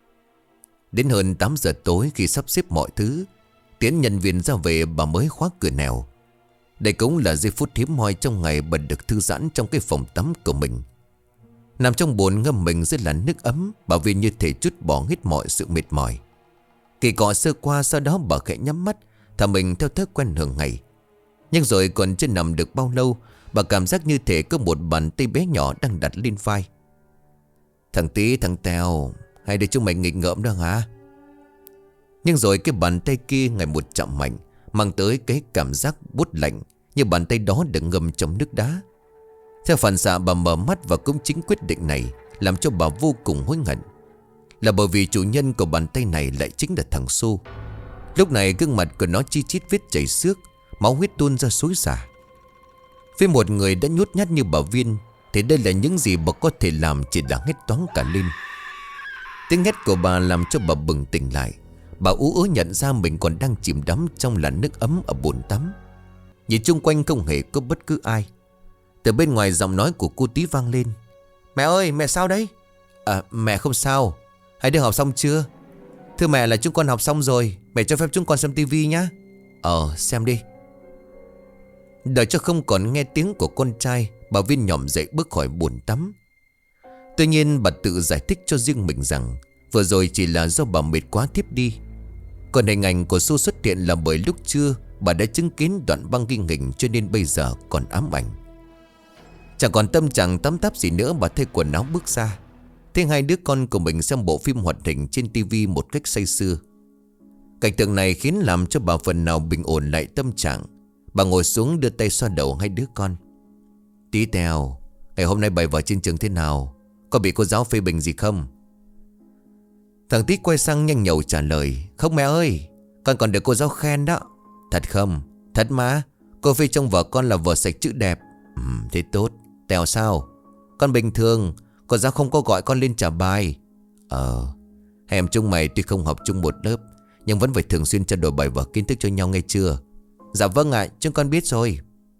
Đến hơn 8 giờ tối khi sắp xếp mọi thứ, tiễn nhân viên ra về bà mới khóa cửa nẻo. Đây cũng là giây phút hiếm hoi trong ngày bà được thư giãn trong cái phòng tắm của mình. Nằm trong bồn ngâm mình dưới làn nước ấm, bà Viên như thể trút bỏ hết mọi sự mệt mỏi. Kỳ cọ sơ qua, sau đó bà khẽ nhắm mắt thả mình theo thói quen thường ngày. Nhưng rồi còn chưa nằm được bao lâu, bà cảm giác như thể có một bàn tay bé nhỏ đang đặt lên vai. Thằng Tí thằng Tèo, hai đứa chúng mày nghịch ngợm đó hả? Nhưng rồi cái bàn tay kia ngày một chạm mạnh, mang tới cái cảm giác buốt lạnh, như bàn tay đó được ngâm trong nước đá. Theo phản xạ bà mở mắt, và cũng chính quyết định này làm cho bà vô cùng hối hận. Là bởi vì chủ nhân của bàn tay này lại chính là thằng Xô. Lúc này gương mặt của nó chi chít vết chảy xước, máu huyết tuôn ra xối xả. Với một người đã nhút nhát như bà Viên thì đây là những gì bà có thể làm chỉ là hét toáng cả lên. Tiếng hét của bà làm cho bà bừng tỉnh lại. Bà ú ớ nhận ra mình còn đang chìm đắm trong làn nước ấm ở bồn tắm. Nhìn chung quanh không hề có bất cứ ai. Từ bên ngoài giọng nói của cô Tí vang lên. Mẹ ơi, mẹ sao đấy? Mẹ không sao. Hai đứa học xong chưa? Thưa mẹ là chúng con học xong rồi. Mẹ cho phép chúng con xem tivi nhá. Xem đi. Đợi cho không còn nghe tiếng của con trai, bà Viên nhỏm dậy bước khỏi bồn tắm. Tuy nhiên bà tự giải thích cho riêng mình rằng vừa rồi chỉ là do bà mệt quá thiếp đi. Còn hình ảnh của Xô xuất hiện là bởi lúc trưa bà đã chứng kiến đoạn băng ghi hình, cho nên bây giờ còn ám ảnh. Chẳng còn tâm trạng tắm táp gì nữa, bà thay quần áo bước ra. Thấy hai đứa con của mình xem bộ phim hoạt hình trên tivi một cách say sưa. Cảnh tượng này khiến làm cho bà phần nào bình ổn lại tâm trạng. Bà ngồi xuống đưa tay xoa đầu hai đứa con. Tí Tèo, ngày hôm nay bài vở trên trường thế nào? Có bị cô giáo phê bình gì không? Thằng Tí quay sang nhanh nhẩu trả lời. Không mẹ ơi, con còn được cô giáo khen đó. Thật không? Thật mà. Cô phê trong vở con là vở sạch chữ đẹp. Thế tốt. Tèo sao? Con bình thường. Cô giáo không có gọi con lên trả bài. Hai em chúng mày tuy không học chung một lớp, nhưng vẫn phải thường xuyên trao đổi bài vở kiến thức cho nhau nghe chưa? Dạ vâng ạ, chúng con biết rồi.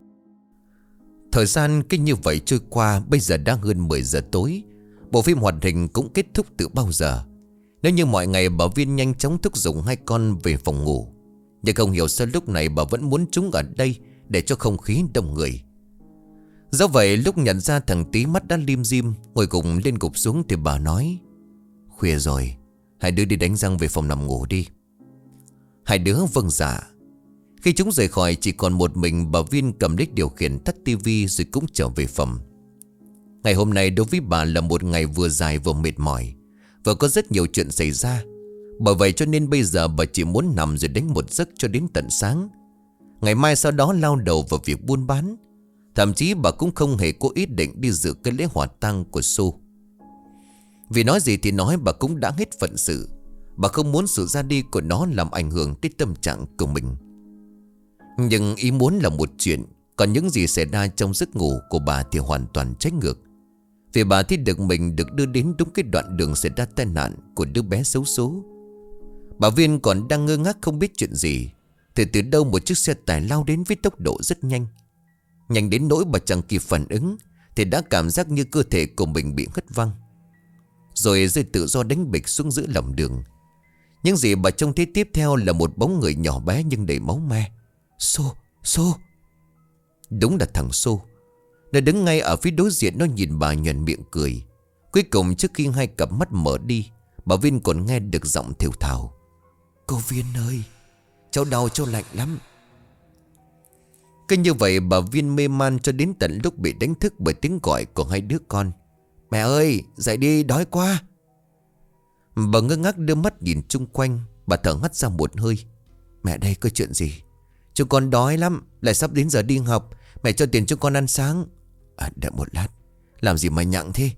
Thời gian cứ như vậy trôi qua. Bây giờ đã hơn 10 giờ tối. Bộ phim hoạt hình cũng kết thúc từ bao giờ. Nếu như mọi ngày bà Viên nhanh chóng thúc giục hai con về phòng ngủ, nhưng không hiểu sao lúc này bà vẫn muốn chúng ở đây để cho không khí đông người. Do vậy lúc nhận ra thằng Tí mắt đã lim dim, ngồi gục lên gục xuống, thì bà nói. Khuya rồi, hai đứa đi đánh răng về phòng nằm ngủ đi. Hai đứa vâng dạ. Khi chúng rời khỏi chỉ còn một mình bà Viên cầm đích điều khiển tắt tivi rồi cũng trở về phòng. Ngày hôm nay đối với bà là một ngày vừa dài vừa mệt mỏi, và có rất nhiều chuyện xảy ra. Bởi vậy cho nên bây giờ bà chỉ muốn nằm rồi đánh một giấc cho đến tận sáng. Ngày mai sau đó lao đầu vào việc buôn bán. Thậm chí bà cũng không hề có ý định đi dự cái lễ hỏa tang của Xô. Vì nói gì thì nói, bà cũng đã hết phận sự. Bà không muốn sự ra đi của nó làm ảnh hưởng tới tâm trạng của mình. Nhưng ý muốn là một chuyện, còn những gì xảy ra trong giấc ngủ của bà thì hoàn toàn trái ngược. Vì bà thấy được mình được đưa đến đúng cái đoạn đường xảy ra tai nạn của đứa bé xấu số. Bà Viên còn đang ngơ ngác không biết chuyện gì, thì từ đâu một chiếc xe tải lao đến với tốc độ rất nhanh. Nhanh đến nỗi bà chẳng kịp phản ứng, thì đã cảm giác như cơ thể của mình bị hất văng, rồi rơi tự do đánh bịch xuống giữa lòng đường. Những gì bà trông thấy tiếp theo là một bóng người nhỏ bé nhưng đầy máu me. Xô. Đúng là thằng Xô. Nó đứng ngay ở phía đối diện. Nó nhìn bà nhoẻn miệng cười. Cuối cùng trước khi hai cặp mắt mở đi, bà Viên còn nghe được giọng thều thào: "Cô Viên ơi, cháu đau, cháu lạnh lắm." Cứ như vậy bà Viên mê man cho đến tận lúc bị đánh thức bởi tiếng gọi của hai đứa con: "Mẹ ơi, dậy đi, đói quá." Bà ngơ ngác đưa mắt nhìn chung quanh. Bà thở hắt ra một hơi: "Mẹ đây, có chuyện gì? Chúng con đói lắm, lại sắp đến giờ đi học. Mẹ cho tiền chúng con ăn sáng." Đợi một lát. Làm gì mà nhặng thế?"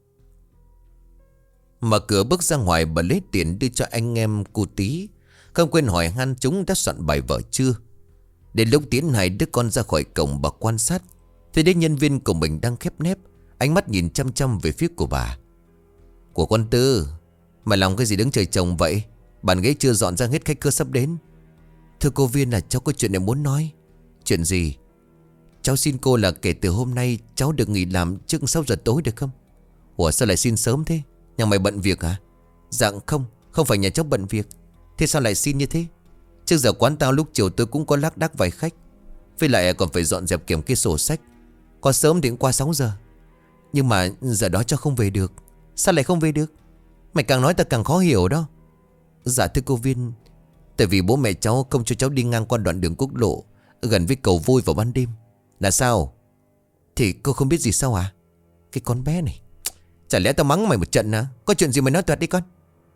Mở cửa bước ra ngoài, bà lấy tiền đưa cho anh em cô Tí, không quên hỏi han chúng đã soạn bài vở chưa. Đến lúc tiến hai đứa con ra khỏi cổng, bà quan sát thấy đến nhân viên của mình đang khép nép, ánh mắt nhìn chăm chăm về phía của bà. "Của con Tư, mày làm cái gì đứng trời trồng vậy? Bàn ghế chưa dọn ra hết, khách cưa sắp đến." "Thưa cô Viên, là cháu có chuyện này muốn nói." "Chuyện gì?" "Cháu xin cô là kể từ hôm nay cháu được nghỉ làm trước 6 giờ tối được không?" "Ủa sao lại xin sớm thế? Nhà mày bận việc hả?" "Dạ không phải nhà cháu bận việc." "Thế sao lại xin như thế?" "Trước giờ quán tao lúc chiều tôi cũng có lác đác vài khách, với lại còn phải dọn dẹp kiểm kê sổ sách. Có sớm thì cũng qua 6 giờ. Nhưng mà giờ đó cháu không về được." "Sao lại không về được? Mày càng nói ta càng khó hiểu đó." "Dạ thưa cô Viên, tại vì bố mẹ cháu không cho cháu đi ngang qua đoạn đường quốc lộ gần với cầu Vôi vào ban đêm." "Là sao?" "Thì cô không biết gì sao à? Cái con bé này, chả lẽ tao mắng mày một trận à? Có chuyện gì mày nói toẹt đi con."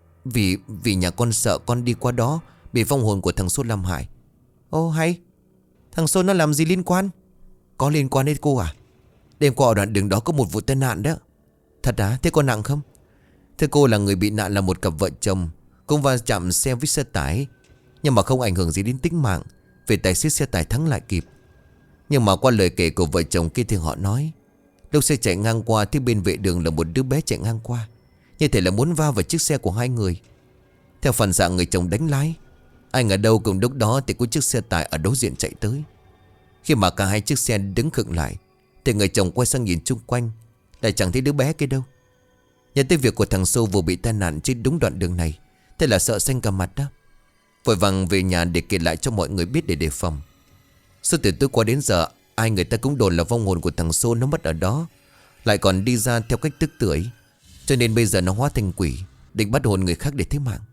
Vì nhà con sợ con đi qua đó bị vong hồn của thằng Xô làm hại." "Ồ hay. Thằng Xô nó làm gì liên quan?" "Có liên quan đến cô à? Đêm qua ở đoạn đường đó có một vụ tai nạn đó." "Thật á? Thế có nặng không?" "Thưa cô, là người bị nạn là một cặp vợ chồng, cũng va chạm xe với xe tải, nhưng mà không ảnh hưởng gì đến tính mạng, vì tài xế xe tải thắng lại kịp. Nhưng mà qua lời kể của vợ chồng kia thì họ nói, lúc xe chạy ngang qua thì bên vệ đường là một đứa bé chạy ngang qua, như thể là muốn va vào chiếc xe của hai người. Theo phản xạ người chồng đánh lái, ai ngờ đâu cùng lúc đó thì có chiếc xe tải ở đối diện chạy tới. Khi mà cả hai chiếc xe đứng khựng lại thì người chồng quay sang nhìn chung quanh, lại chẳng thấy đứa bé kia đâu. Nhớ tới việc của thằng Sô vừa bị tai nạn trên đúng đoạn đường này, thế là sợ xanh cả mặt đó. Vội vàng về nhà để kể lại cho mọi người biết để đề phòng. Suốt từ tối qua đến giờ, ai người ta cũng đồn là vong hồn của thằng Sô nó mất ở đó, lại còn đi ra theo cách tức tưởi, cho nên bây giờ nó hóa thành quỷ, định bắt hồn người khác để thế mạng."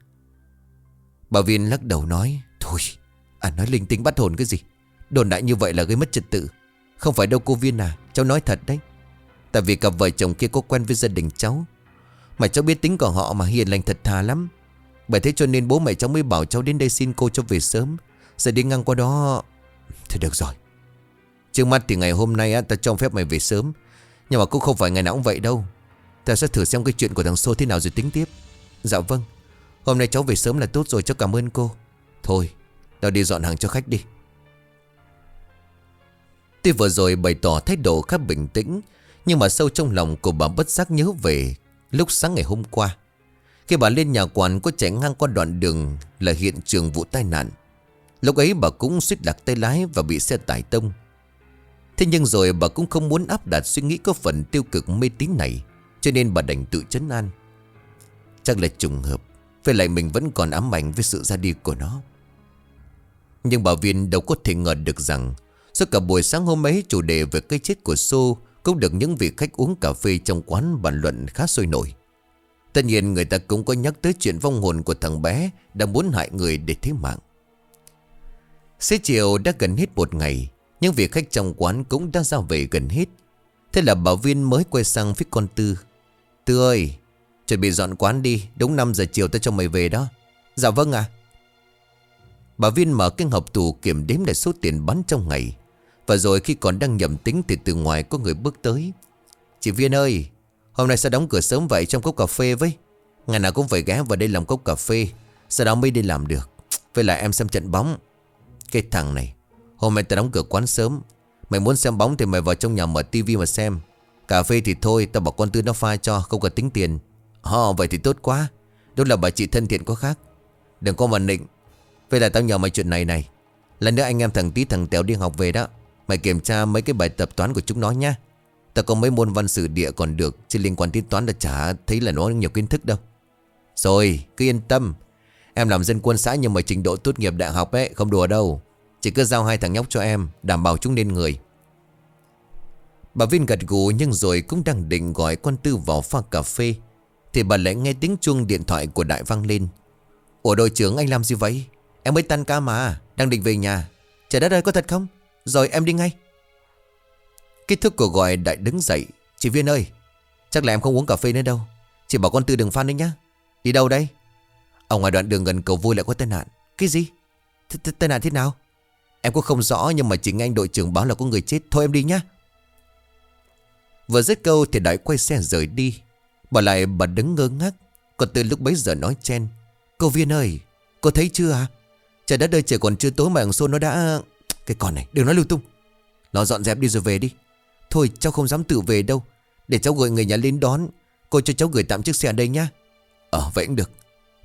Bà Viên lắc đầu nói: "Thôi, nói linh tinh bắt hồn cái gì? Đồn đại như vậy là gây mất trật tự. Không phải đâu cô Viên à, cháu nói thật đấy. Tại vì cặp vợ chồng kia có quen với gia đình cháu, mà cháu biết tính của họ mà hiền lành thật thà lắm. Bởi thế cho nên bố mẹ cháu mới bảo cháu đến đây xin cô cho về sớm, rồi đi ngang qua đó." "Thôi được rồi, trước mắt thì ngày hôm nay ta cho phép mày về sớm, nhưng mà cũng không phải ngày nào cũng vậy đâu. Ta sẽ thử xem cái chuyện của thằng Xô thế nào rồi tính tiếp." "Dạ vâng, hôm nay cháu về sớm là tốt rồi, cháu cảm ơn cô." "Thôi, tao đi dọn hàng cho khách đi." Tuy vừa rồi bày tỏ thái độ khá bình tĩnh, nhưng mà sâu trong lòng của bà bất giác nhớ về lúc sáng ngày hôm qua, khi bà lên nhà quán có chạy ngang qua đoạn đường là hiện trường vụ tai nạn. Lúc ấy bà cũng suýt lạc tay lái và bị xe tải tông. Thế nhưng rồi bà cũng không muốn áp đặt suy nghĩ có phần tiêu cực mê tín này, cho nên bà đành tự trấn an. Chắc là trùng hợp, với lại mình vẫn còn ám ảnh với sự ra đi của nó. Nhưng bà Viên đâu có thể ngờ được rằng suốt cả buổi sáng hôm ấy, chủ đề về cái chết của Xô cũng được những vị khách uống cà phê trong quán bàn luận khá sôi nổi. Tất nhiên người ta cũng có nhắc tới chuyện vong hồn của thằng bé đã muốn hại người để thế mạng. Xế chiều đã gần hết một ngày, những vị khách trong quán cũng đã ra về gần hết. Thế là bà Viên mới quay sang phía con Tư: "Tư ơi, chuẩn bị dọn quán đi, đúng 5 giờ chiều tôi cho mày về đó." "Dạ vâng ạ." Bà Viên mở cái hộp tủ kiểm đếm lại số tiền bắn trong ngày. Và rồi khi còn đang nhẩm tính thì từ ngoài có người bước tới: "Chị Viên ơi, hôm nay sao đóng cửa sớm vậy, trong cốc cà phê với? Ngày nào cũng phải ghé vào đây làm cốc cà phê, sau đó mới đi làm được. Với lại em xem trận bóng." "Cái thằng này, hôm nay tao đóng cửa quán sớm. Mày muốn xem bóng thì mày vào trong nhà mở tivi mà xem. Cà phê thì thôi, tao bảo con Tư nó pha cho, không cần tính tiền." Vậy thì tốt quá. Đúng là bà chị thân thiện có khác. Đừng có mà nịnh. Với lại tao nhờ mày chuyện này này. Lần nữa anh em thằng Tí thằng Tèo đi học về đó, mày kiểm tra mấy cái bài tập toán của chúng nó nha. Ta có mấy môn văn sử địa còn được, chứ liên quan đến toán là chả thấy là nó nhiều kiến thức đâu. Rồi cứ yên tâm. Em làm dân quân xã nhưng mà trình độ tốt nghiệp đại học ấy, không đùa đâu. Chỉ cứ giao 2 thằng nhóc cho em, đảm bảo chúng nên người. Bà Viên gật gù, nhưng rồi cũng đang định gọi con Tư vào pha cà phê thì bà lại nghe tiếng chuông điện thoại của Đại vang lên. Ủa đội trưởng, anh làm gì vậy? Em mới tan ca mà, đang định về nhà. Trời đất ơi, có thật không? Rồi em đi ngay. Kết thúc cuộc gọi, Đại đứng dậy. Chị Viên ơi, chắc là em không uống cà phê nữa đâu. Chị bảo con Tư đừng phan đấy nhá. Đi đâu đây? Ở ngoài đoạn đường gần cầu Vui lại có tai nạn. Cái gì? Tai nạn thế nào? Em cũng không rõ, nhưng mà chỉ nghe anh đội trưởng báo là có người chết. Thôi em đi nhá. Vừa dứt câu thì Đại quay xe rời đi. Bỏ lại bà đứng ngơ ngác. Còn Tư lúc bấy giờ nói chen. Cô Viên ơi, cô thấy chưa à? Trời đất ơi, trời còn chưa tối mà thằng Xô nó đã... Cái con này đừng nói lung tung. Nó dọn dẹp đi rồi về đi. Thôi cháu không dám tự về đâu. Để cháu gọi người nhà lên đón. Cô cho cháu gửi tạm chiếc xe ở đây nhá. Vậy cũng được.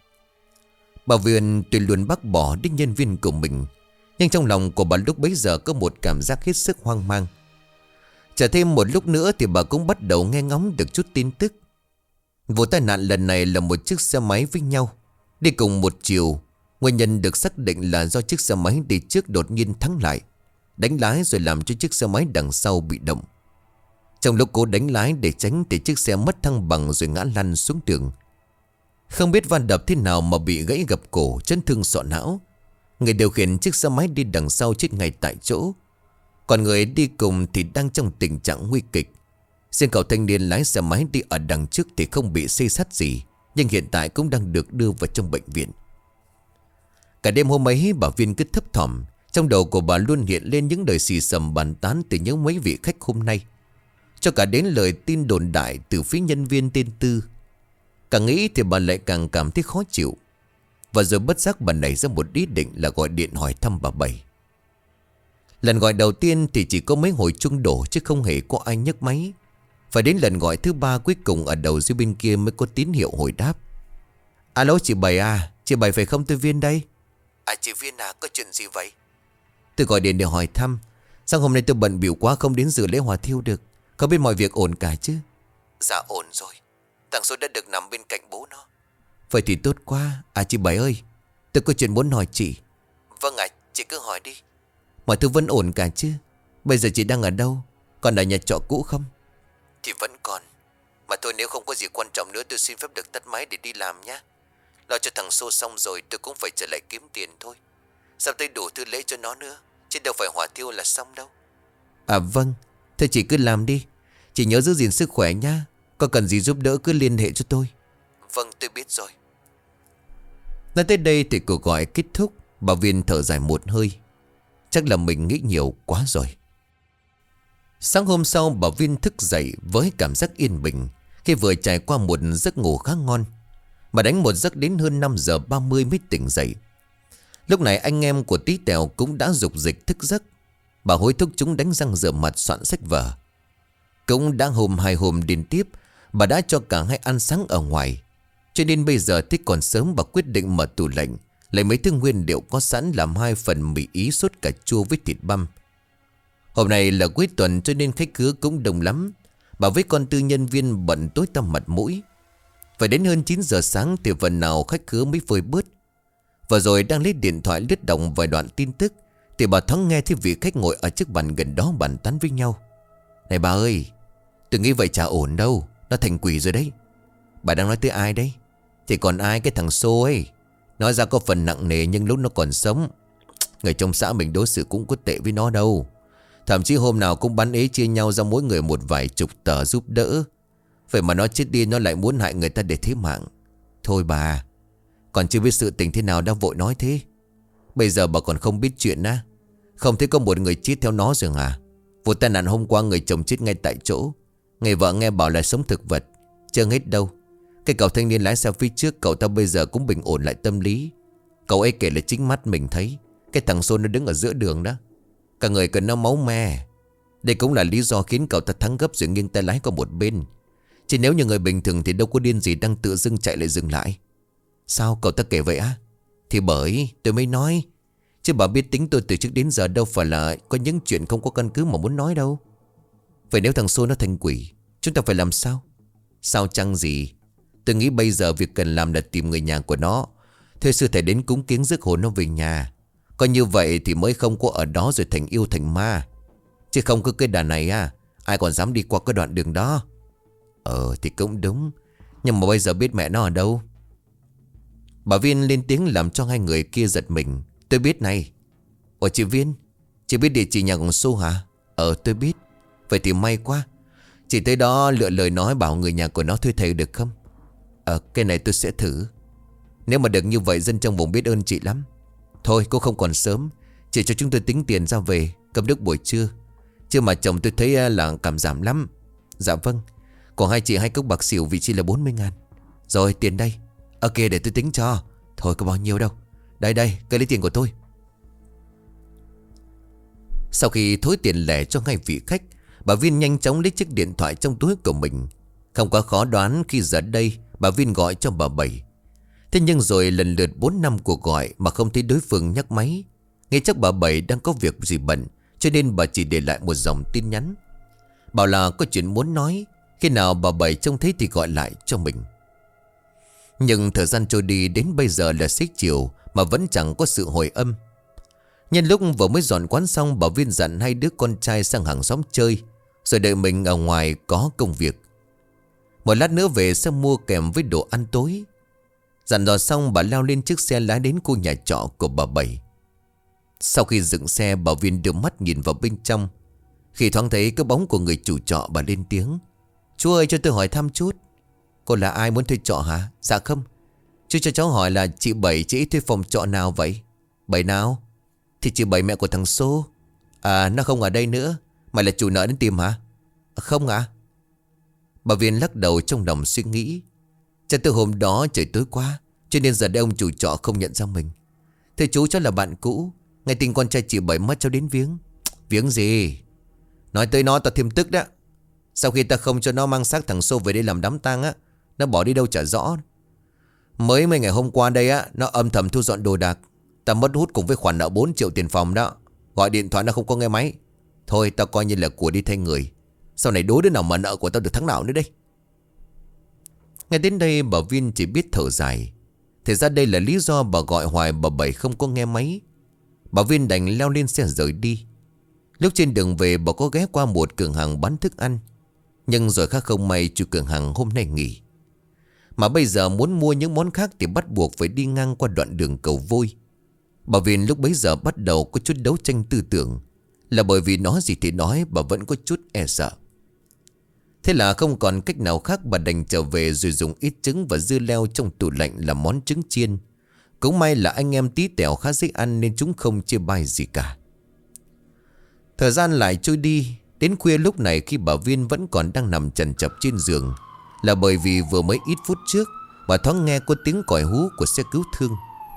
Bà Viên tuy luôn bác bỏ đích nhân viên của mình, nhưng trong lòng của bà lúc bấy giờ có một cảm giác hết sức hoang mang. Chờ thêm một lúc nữa thì bà cũng bắt đầu nghe ngóng được chút tin tức. Vụ tai nạn lần này là một chiếc xe máy với nhau, đi cùng một chiều. Nguyên nhân được xác định là do chiếc xe máy đi trước đột nhiên thắng lại, đánh lái rồi làm cho chiếc xe máy đằng sau bị động. Trong lúc cố đánh lái để tránh thì chiếc xe mất thăng bằng rồi ngã lăn xuống đường. Không biết van đập thế nào mà bị gãy gập cổ, chấn thương sọ não. Người điều khiển chiếc xe máy đi đằng sau chết ngay tại chỗ, còn người đi cùng thì đang trong tình trạng nguy kịch. Riêng cậu thanh niên lái xe máy đi ở đằng trước thì không bị xây xát gì, nhưng hiện tại cũng đang được đưa vào trong bệnh viện. Cả đêm hôm ấy bà Viên cứ thấp thỏm. Trong đầu của bà luôn hiện lên những lời xì xầm bàn tán từ những mấy vị khách hôm nay, cho cả đến lời tin đồn đại từ phía nhân viên tên Tư. Càng nghĩ thì bà lại càng cảm thấy khó chịu. Và rồi bất giác bà nảy ra một ý định là gọi điện hỏi thăm bà Bảy. Lần gọi đầu tiên thì chỉ có mấy hồi chuông đổ chứ không hề có ai nhấc máy. Phải đến lần gọi thứ 3 cuối cùng ở đầu dưới bên kia mới có tín hiệu hồi đáp. Alo chị Bảy à, chị Bảy phải không? Tôi Viên đây. Chị Viên à, có chuyện gì vậy? Tôi gọi điện để hỏi thăm. Sao hôm nay tôi bận bịu quá không đến dự lễ hòa thiêu được. Không biết mọi việc ổn cả chứ? Dạ ổn rồi. Thằng Số đã được nằm bên cạnh bố nó. Vậy thì tốt quá. Chị Bảy ơi, tôi có chuyện muốn hỏi chị. Vâng ạ, chị cứ hỏi đi. Mọi thứ vẫn ổn cả chứ? Bây giờ chị đang ở đâu? Còn ở nhà trọ cũ không? Thì vẫn còn. Mà thôi, nếu không có gì quan trọng nữa tôi xin phép được tắt máy để đi làm nhé. Lo cho thằng Xô xong rồi tôi cũng phải trở lại kiếm tiền thôi. Sao tới đủ thứ lễ cho nó nữa, chứ đâu phải hỏa thiêu là xong đâu. Vâng, thôi chị cứ làm đi. Chị nhớ giữ gìn sức khỏe nha. Có cần gì giúp đỡ cứ liên hệ cho tôi. Vâng, tôi biết rồi. Nói tới đây thì cuộc gọi kết thúc. Bà Viên thở dài một hơi. Chắc là mình nghĩ nhiều quá rồi. Sáng hôm sau bà Viên thức dậy với cảm giác yên bình khi vừa trải qua một giấc ngủ khá ngon. Bà đánh một giấc đến hơn 5 giờ 30 mới tỉnh dậy. Lúc này anh em của Tí Tèo cũng đã dục dịch thức giấc. Bà hối thúc chúng đánh răng rửa mặt soạn sách vở. Cũng đã hai hôm liên tiếp bà đã cho cả hai ăn sáng ở ngoài. Cho nên bây giờ thích còn sớm, bà quyết định mở tủ lạnh lấy mấy thứ nguyên liệu có sẵn làm 2 phần mì ý sốt cà chua với thịt băm. Hôm nay là cuối tuần cho nên khách khứa cũng đông lắm. Bà với con Tư nhân viên bận tối tăm mặt mũi. Phải đến hơn 9 giờ sáng thì phần nào khách khứa mới vơi bớt. Và rồi đang lấy điện thoại lướt động vài đoạn tin tức thì bà thoáng nghe thấy vị khách ngồi ở chiếc bàn gần đó bàn tán với nhau. Này bà ơi, tôi nghĩ vậy chả ổn đâu. Nó thành quỷ rồi đấy. Bà đang nói tới ai đấy? Thì còn ai, cái thằng Xô ấy. Nói ra có phần nặng nề nhưng lúc nó còn sống, người trong xã mình đối xử cũng có tệ với nó đâu. Thậm chí hôm nào cũng bắn ế chia nhau ra mỗi người một vài chục tờ giúp đỡ. Vậy mà nó chết đi nó lại muốn hại người ta để thế mạng. Thôi bà, còn chưa biết sự tình thế nào đã vội nói thế. Bây giờ bà còn không biết chuyện á? Không thấy có một người chết theo nó rồi à? Vụ tai nạn hôm qua người chồng chết ngay tại chỗ. Người vợ nghe bảo là sống thực vật. Chưa hết đâu. Cái cậu thanh niên lái xe phía trước, cậu ta bây giờ cũng bình ổn lại tâm lý. Cậu ấy kể là chính mắt mình thấy cái thằng Xô nó đứng ở giữa đường đó. Cả người cần nó máu me. Đây cũng là lý do khiến cậu ta thắng gấp rồi nghiêng tay lái qua một bên. Chỉ nếu như người bình thường thì đâu có điên gì đang tự dưng chạy lại dừng lại. Sao cậu ta kể vậy á? Thì bởi tôi mới nói. Chứ bà biết tính tôi từ trước đến giờ đâu phải là có những chuyện không có căn cứ mà muốn nói đâu. Vậy nếu thằng Xô nó thành quỷ, chúng ta phải làm sao? Sao chăng gì? Tôi nghĩ bây giờ việc cần làm là tìm người nhà của nó, thuê sư thầy đến cúng kiến rước hồn nó về nhà. Coi như vậy thì mới không có ở đó rồi thành yêu thành ma. Chứ không có cái đàn này ai còn dám đi qua cái đoạn đường đó. Thì cũng đúng. Nhưng mà bây giờ biết mẹ nó ở đâu? Bà Viên lên tiếng làm cho hai người kia giật mình. Tôi biết này. Ủa chị Viên, chị biết địa chỉ nhà của Xu hả? Tôi biết. Vậy thì may quá. Chị tới đó lựa lời nói bảo người nhà của nó thuê thầy được không? Cái này tôi sẽ thử. Nếu mà được như vậy dân trong vùng biết ơn chị lắm. Thôi cô không còn sớm, chị cho chúng tôi tính tiền ra về cơm nước buổi trưa. Chứ mà chồng tôi thấy là cảm giảm lắm. Dạ vâng. Còn hai chị 2 cốc bạc xỉu vị chi là 40.000. Rồi tiền đây. Kìa để tôi tính cho. Thôi có bao nhiêu đâu. Đây cái lấy tiền của tôi. Sau khi thối tiền lẻ cho hai vị khách, bà Viên nhanh chóng lấy chiếc điện thoại trong túi của mình. Không quá khó đoán khi giờ đây bà Viên gọi cho bà Bảy. Thế nhưng rồi lần lượt 4 năm cuộc gọi mà không thấy đối phương nhấc máy. Nghĩ chắc bà Bảy đang có việc gì bận, cho nên bà chỉ để lại một dòng tin nhắn, bảo là có chuyện muốn nói, khi nào bà Bảy trông thấy thì gọi lại cho mình. Nhưng thời gian trôi đi đến bây giờ là xế chiều mà vẫn chẳng có sự hồi âm. Nhân lúc vừa mới dọn quán xong, bà Viên dặn 2 đứa con trai sang hàng xóm chơi, rồi đợi mình ở ngoài có công việc. Một lát nữa về sẽ mua kèm với đồ ăn tối. Dặn dò xong bà leo lên chiếc xe lái đến khu nhà trọ của bà Bảy. Sau khi dựng xe, bà Viên đưa mắt nhìn vào bên trong. Khi thoáng thấy cái bóng của người chủ trọ, bà lên tiếng. Chú ơi, cho tôi hỏi thăm chút. Cô là ai, muốn thuê trọ hả? Dạ không. Chú cho cháu hỏi là chị Bảy, chị thuê phòng trọ nào vậy? Bảy nào? Thì chị Bảy mẹ của thằng Xô. Nó không ở đây nữa. Mày là chủ nợ đến tìm hả? Không ạ. Bà Viên lắc đầu trong lòng suy nghĩ. Chắc từ hôm đó trời tối quá, cho nên giờ đây ông chủ trọ không nhận ra mình. Thưa chú, cháu là bạn cũ. Ngày tình con trai chị Bảy mất cháu đến viếng. Viếng gì? Nói tới nó tao thêm tức đó. Sau khi ta không cho nó mang xác thằng Xô về đây làm đám tang nó bỏ đi đâu chả rõ. Mới mấy ngày hôm qua đây nó âm thầm thu dọn đồ đạc. Ta mất hút cùng với khoản nợ 4 triệu tiền phòng đó. Gọi điện thoại nó không có nghe máy. Thôi tao coi như là của đi thay người. Sau này đố đứa nào mà nợ của tao được tháng nào nữa đây. Ngay đến đây bà Viên chỉ biết thở dài. Thì ra đây là lý do bà gọi hoài bà Bảy không có nghe máy. Bà Viên đành leo lên xe rời đi. Lúc trên đường về bà có ghé qua một cửa hàng bán thức ăn. Nhưng rồi khác không may chủ cửa hàng hôm nay nghỉ. Mà bây giờ muốn mua những món khác thì bắt buộc phải đi ngang qua đoạn đường Cầu Vôi. Bà Viên lúc bấy giờ bắt đầu có chút đấu tranh tư tưởng. Là bởi vì nói gì thì nói, bà vẫn có chút e sợ. Thế là không còn cách nào khác, bà đành trở về rồi dùng ít trứng và dưa leo trong tủ lạnh làm món trứng chiên. Cũng may là anh em tí tẹo khá dễ ăn nên chúng không chê bai gì cả. Thời gian lại trôi đi. Đến khuya lúc này khi bà Viên vẫn còn đang nằm chằn chập trên giường, là bởi vì vừa mới ít phút trước bà thoáng nghe có tiếng còi hú của xe cứu thương.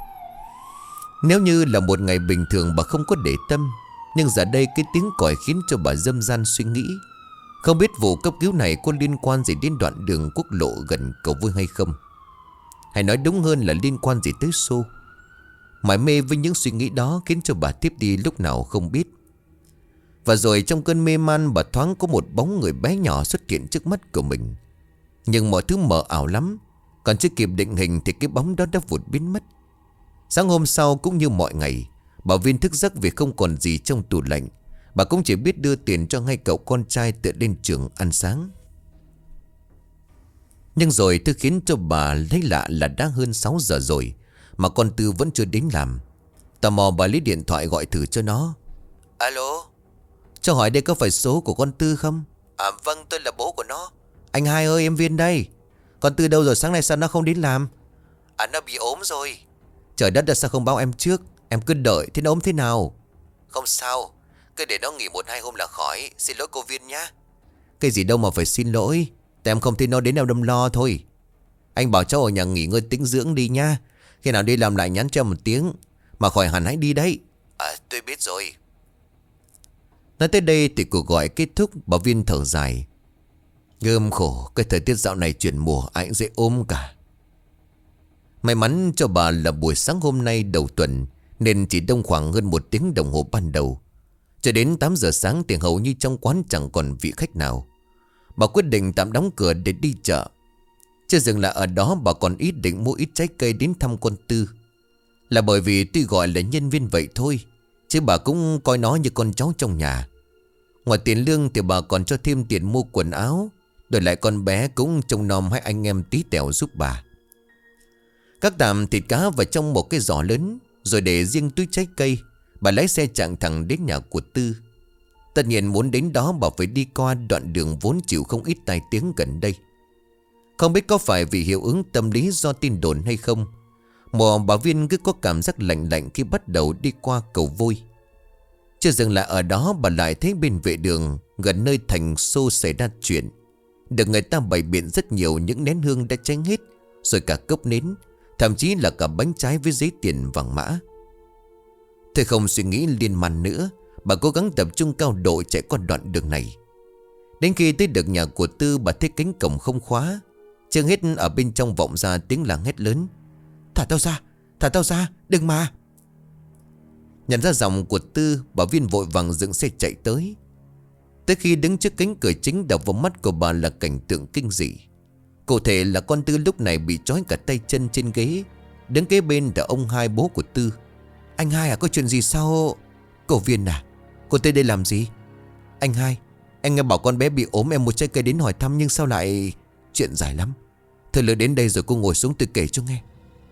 Nếu như là một ngày bình thường bà không có để tâm, nhưng giờ đây cái tiếng còi khiến cho bà dâm gian suy nghĩ. Không biết vụ cấp cứu này có liên quan gì đến đoạn đường quốc lộ gần Cầu Vôi hay không. Hay nói đúng hơn là liên quan gì tới Xô. Mải mê với những suy nghĩ đó khiến cho bà tiếp đi lúc nào không biết. Và rồi trong cơn mê man, bà thoáng có một bóng người bé nhỏ xuất hiện trước mắt của mình. Nhưng mọi thứ mờ ảo lắm. Còn chưa kịp định hình thì cái bóng đó đã vụt biến mất. Sáng hôm sau cũng như mọi ngày, bà Viên thức giấc vì không còn gì trong tủ lạnh. Bà cũng chỉ biết đưa tiền cho 2 cậu con trai tự lên trường ăn sáng. Nhưng rồi thứ khiến cho bà lấy lạ là đã hơn 6 giờ rồi mà con Tư vẫn chưa đến làm. Tò mò bà lấy điện thoại gọi thử cho nó. Alo, cho hỏi đây có phải số của con Tư không? Vâng, tôi là bố của nó. Anh Hai ơi, em Viên đây. Con Tư đâu rồi, sáng nay sao nó không đến làm? Nó bị ốm rồi. Trời đất, sao không báo em trước? Em cứ đợi, thế nó ốm thế nào? Không sao, cứ để nó nghỉ 1-2 hôm là khỏi. Xin lỗi cô Viên nhá. Cái gì đâu mà phải xin lỗi. Tại em không thấy nó đến đâu đâm lo thôi. Anh bảo cháu ở nhà nghỉ ngơi tĩnh dưỡng đi nha. Khi nào đi làm lại nhắn cho 1 tiếng. Mà khỏi hẳn hãy đi đấy. Tôi biết rồi. Nói tới đây thì cuộc gọi kết thúc. Bà Viên thở dài. Gơm khổ, cái thời tiết dạo này chuyển mùa ai cũng dễ ốm cả. May mắn cho bà là buổi sáng hôm nay đầu tuần, nên chỉ đông khoảng hơn 1 tiếng đồng hồ ban đầu. Cho đến 8 giờ sáng thì hầu như trong quán chẳng còn vị khách nào. Bà quyết định tạm đóng cửa để đi chợ. Chưa dừng lại ở đó, bà còn ý định mua ít trái cây đến thăm con Tư. Là bởi vì tuy gọi là nhân viên vậy thôi, chứ bà cũng coi nó như con cháu trong nhà. Ngoài tiền lương thì bà còn cho thêm tiền mua quần áo, đổi lại con bé cũng trông nom hai anh em tí tẹo giúp bà. Các tạm thịt cá vào trong một cái giỏ lớn, rồi để riêng túi trái cây. Bà lái xe chặng thẳng đến nhà của Tư. Tất nhiên muốn đến đó bà phải đi qua đoạn đường vốn chịu không ít tai tiếng gần đây. Không biết có phải vì hiệu ứng tâm lý do tin đồn hay không, một bà Viên cứ có cảm giác lạnh lạnh khi bắt đầu đi qua cầu Vôi. Chưa dừng lại ở đó, bà lại thấy bên vệ đường gần nơi thành xô xảy ra chuyện, được người ta bày biện rất nhiều những nén hương đã cháy hết, rồi cả cốc nến, thậm chí là cả bánh trái với giấy tiền vàng mã. Thôi không suy nghĩ liên man nữa, bà cố gắng tập trung cao độ chạy qua đoạn đường này. Đến khi tới được nhà của Tư, bà thấy cánh cổng không khóa. Chưa hết ở bên trong vọng ra tiếng la hét lớn: Thả tao ra, đừng mà. Nhận ra giọng của Tư, bà Viên vội vàng dựng xe chạy tới. Tới khi đứng trước cánh cửa chính, đập vào mắt của bà là cảnh tượng kinh dị. Cụ thể là con Tư lúc này bị trói cả tay chân trên ghế. Đứng kế bên là ông Hai, bố của Tư. Anh Hai à, có chuyện gì sao? Cậu Viên à, cô tới đây làm gì? Anh Hai, anh nghe bảo con bé bị ốm, em mua trái cây đến hỏi thăm, nhưng sao lại... Chuyện dài lắm. Thôi lỡ đến đây rồi cô ngồi xuống tôi kể cho nghe.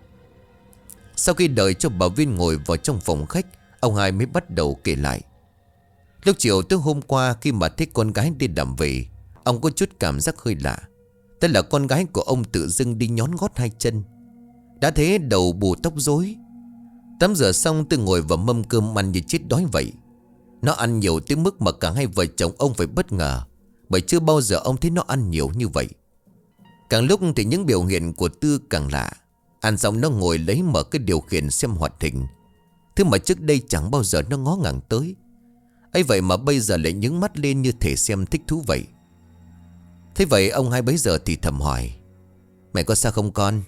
Sau khi đợi cho bà Viên ngồi vào trong phòng khách, ông Hai mới bắt đầu kể lại. Lúc chiều tới hôm qua, khi mà thấy con gái đi làm về, ông có chút cảm giác hơi lạ. Tức là con gái của ông tự dưng đi nhón gót hai chân. Đã thế đầu bù tóc rối. Tắm rửa xong Tư ngồi vào mâm cơm ăn như chết đói vậy. Nó ăn nhiều tới mức mà cả hai vợ chồng ông phải bất ngờ, bởi chưa bao giờ ông thấy nó ăn nhiều như vậy. Càng lúc thì những biểu hiện của Tư càng lạ. Ăn xong nó ngồi lấy mở cái điều khiển xem hoạt hình, thứ mà trước đây chẳng bao giờ nó ngó ngàng tới. ấy vậy mà bây giờ lại nhướng mắt lên như thể xem thích thú vậy. Thế vậy ông Hai bấy giờ thì thầm hỏi: Mẹ có sao không con?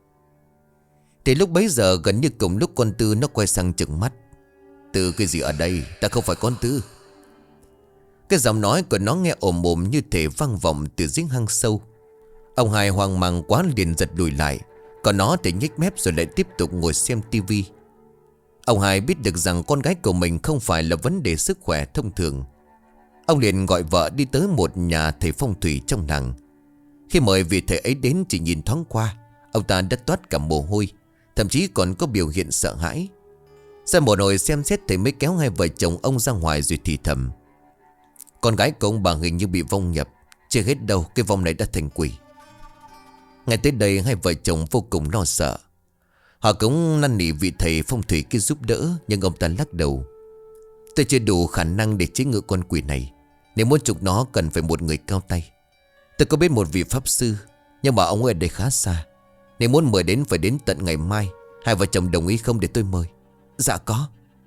Thì lúc bấy giờ gần như cùng lúc con Tư nó quay sang trừng mắt: Tư cái gì ở đây? Ta không phải con Tư. Cái giọng nói của nó nghe ồm ồm như thể vang vọng từ dưới hang sâu. Ông Hai hoang mang quá liền giật lùi lại. Còn nó thì nhếch mép rồi lại tiếp tục ngồi xem tivi. Ông Hai biết được rằng con gái của mình không phải là vấn đề sức khỏe thông thường. Ông liền gọi vợ đi tới một nhà thầy phong thủy trong làng. Khi mời vị thầy ấy đến, chỉ nhìn thoáng qua, ông ta đã toát cả mồ hôi, thậm chí còn có biểu hiện sợ hãi. Sau một hồi xem xét, thầy mới kéo hai vợ chồng ông ra ngoài rồi thì thầm: Con gái của ông bà hình như bị vong nhập. Chưa hết đâu, cái vong này đã thành quỷ. Ngay tới đây hai vợ chồng vô cùng lo sợ. Họ cũng năn nỉ vị thầy phong thủy kia giúp đỡ, nhưng ông ta lắc đầu: Tôi chưa đủ khả năng để chế ngự con quỷ này. Nếu muốn trục nó cần phải một người cao tay. Tôi có biết một vị pháp sư, nhưng mà ông ấy ở đây khá xa. Nếu muốn mời đến phải đến tận ngày mai. Hai vợ chồng đồng ý không để tôi mời? Dạ có.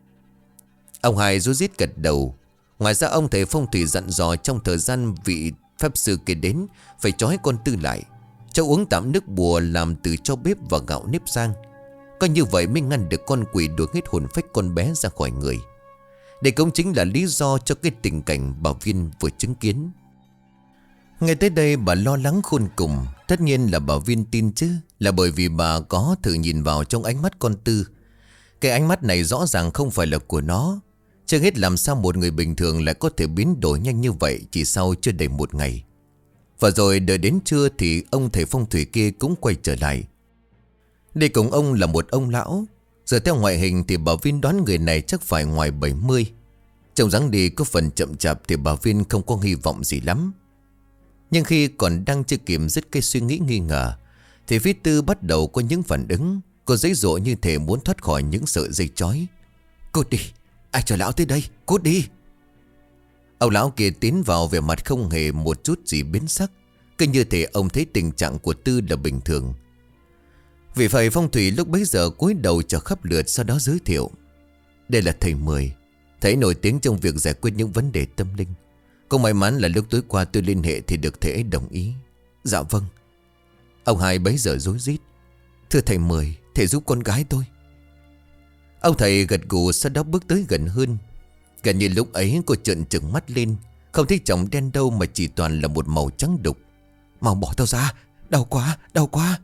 Ông Hai rối rít gật đầu. Ngoài ra ông thầy phong thủy dặn dò trong thời gian vị pháp sư kia đến, phải trói con Tư lại, cho uống tạm nước bùa làm từ cho bếp và gạo nếp rang. Có như vậy mới ngăn được con quỷ đuổi hết hồn phách con bé ra khỏi người. Đây cũng chính là lý do cho cái tình cảnh bà Viên vừa chứng kiến. Ngay tới đây bà lo lắng khôn cùng. Tất nhiên là bà Viên tin chứ, là bởi vì bà có thử nhìn vào trong ánh mắt con Tư. Cái ánh mắt này rõ ràng không phải là của nó. Chưa hết làm sao một người bình thường lại có thể biến đổi nhanh như vậy chỉ sau chưa đầy một ngày. Và rồi đợi đến trưa thì ông thầy phong thủy kia cũng quay trở lại. Đây cùng ông là một ông lão. Giờ theo ngoại hình thì bà Viên đoán người này chắc phải ngoài 70. Trông dáng đi có phần chậm chạp thì bà Viên không có hy vọng gì lắm. Nhưng khi còn đang chưa kịp dứt cái suy nghĩ nghi ngờ, thì phía Tư bắt đầu có những phản ứng. Cô giãy giụa như thể muốn thoát khỏi những sợi dây trói. Cút đi, ai cho lão tới đây, cút đi. Ông lão kia tiến vào vẻ mặt không hề một chút gì biến sắc, cứ như thể ông thấy tình trạng của Tư là bình thường. Vị thầy phong thủy lúc bấy giờ cúi đầu cho khắp lượt, sau đó giới thiệu: Đây là thầy Mười, thầy nổi tiếng trong việc giải quyết những vấn đề tâm linh. Cũng may mắn là lúc tối qua tôi liên hệ thì được thầy ấy đồng ý. Dạ vâng. Ông Hai bấy giờ rối rít: Thưa thầy Mười, thầy giúp con gái tôi. Ông thầy gật gù, sau đó bước tới gần hơn. Gần như lúc ấy cô trợn trừng mắt lên, không thấy chồng đen đâu mà chỉ toàn là một màu trắng đục. Mau bỏ tao ra, đau quá, đau quá.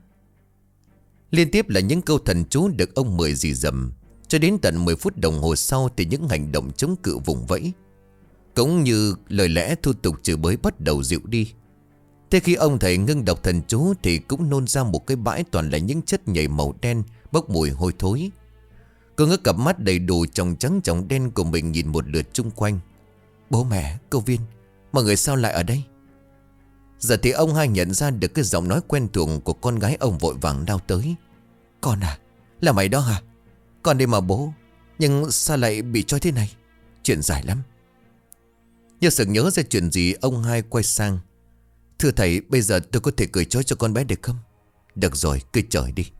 Liên tiếp là những câu thần chú được ông Mười dì dầm. Cho đến tận 10 phút đồng hồ sau thì những hành động chống cự vùng vẫy cũng như lời lẽ thu tục chửi bới bắt đầu dịu đi. Thế khi ông thầy ngưng đọc thần chú thì cũng nôn ra một cái bãi toàn là những chất nhầy màu đen bốc mùi hôi thối. Cô ngước cặp mắt đầy đủ tròng trắng tròng đen của mình nhìn một lượt chung quanh. Bố mẹ, cô Viên, mọi người sao lại ở đây? Giờ thì ông Hai nhận ra được cái giọng nói quen thuộc của con gái ông, vội vàng lao tới. Con à, là mày đó hả? Con đi mà bố, nhưng sao lại bị trói thế này? Chuyện dài lắm. Như sực nhớ ra chuyện gì, ông Hai quay sang. Thưa thầy, bây giờ tôi có thể cởi trói cho con bé được không? Được rồi, cứ chởi đi.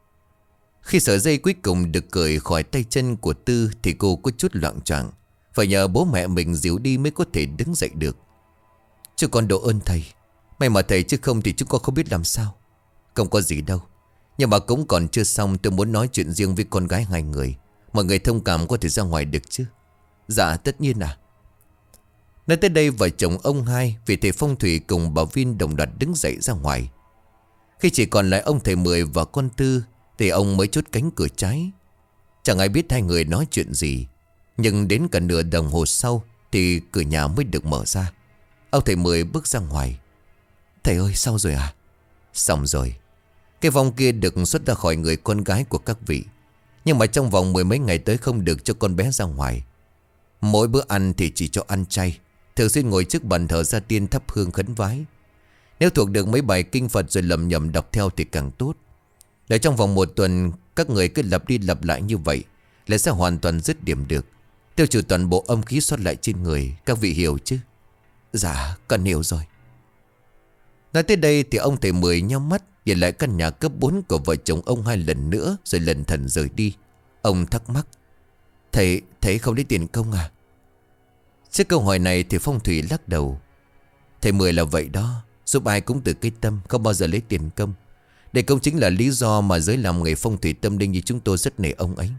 Khi sợi dây cuối cùng được cởi khỏi tay chân của Tư thì cô có chút loạng choạng, phải nhờ bố mẹ mình dìu đi mới có thể đứng dậy được. Chứ con độ ơn thầy. May mà thầy, chứ không thì chúng con không biết làm sao. Không có gì đâu. Nhưng mà cũng còn chưa xong, tôi muốn nói chuyện riêng với con gái hai người. Mọi người thông cảm có thể ra ngoài được chứ? Dạ tất nhiên à. Nói tới đây vợ chồng ông Hai, vì thầy phong thủy cùng bà Viên đồng loạt đứng dậy ra ngoài. Khi chỉ còn lại ông thầy Mười và con Tư thì ông mới chốt cánh cửa trái. Chẳng ai biết hai người nói chuyện gì, nhưng đến cả nửa đồng hồ sau thì cửa nhà mới được mở ra. Ông thầy Mười bước ra ngoài. Thầy ơi, sao rồi à? Xong rồi. Cái vong kia được xuất ra khỏi người con gái của các vị, nhưng mà trong vòng 10 mấy ngày tới không được cho con bé ra ngoài. Mỗi bữa ăn thì chỉ cho ăn chay, thường xuyên ngồi trước bàn thờ gia tiên thắp hương khấn vái. Nếu thuộc được mấy bài kinh Phật rồi lầm nhầm đọc theo thì càng tốt. Để trong vòng 1 tuần các người cứ lặp đi lặp lại như vậy là sẽ hoàn toàn dứt điểm được, tiêu trừ toàn bộ âm khí sót lại trên người. Các vị hiểu chứ? Dạ con hiểu rồi. Nói tới đây thì ông thầy Mười nhắm mắt nhìn lại căn nhà cấp 4 của vợ chồng ông Hai lần nữa, rồi lần thần rời đi. Ông thắc mắc. Thầy không lấy tiền công à? Trước câu hỏi này thì phong thủy lắc đầu. Thầy Mười là vậy đó, giúp ai cũng từ cái tâm, không bao giờ lấy tiền công. Đây cũng chính là lý do mà giới làm nghề phong thủy tâm linh như chúng tôi rất nể ông ấy.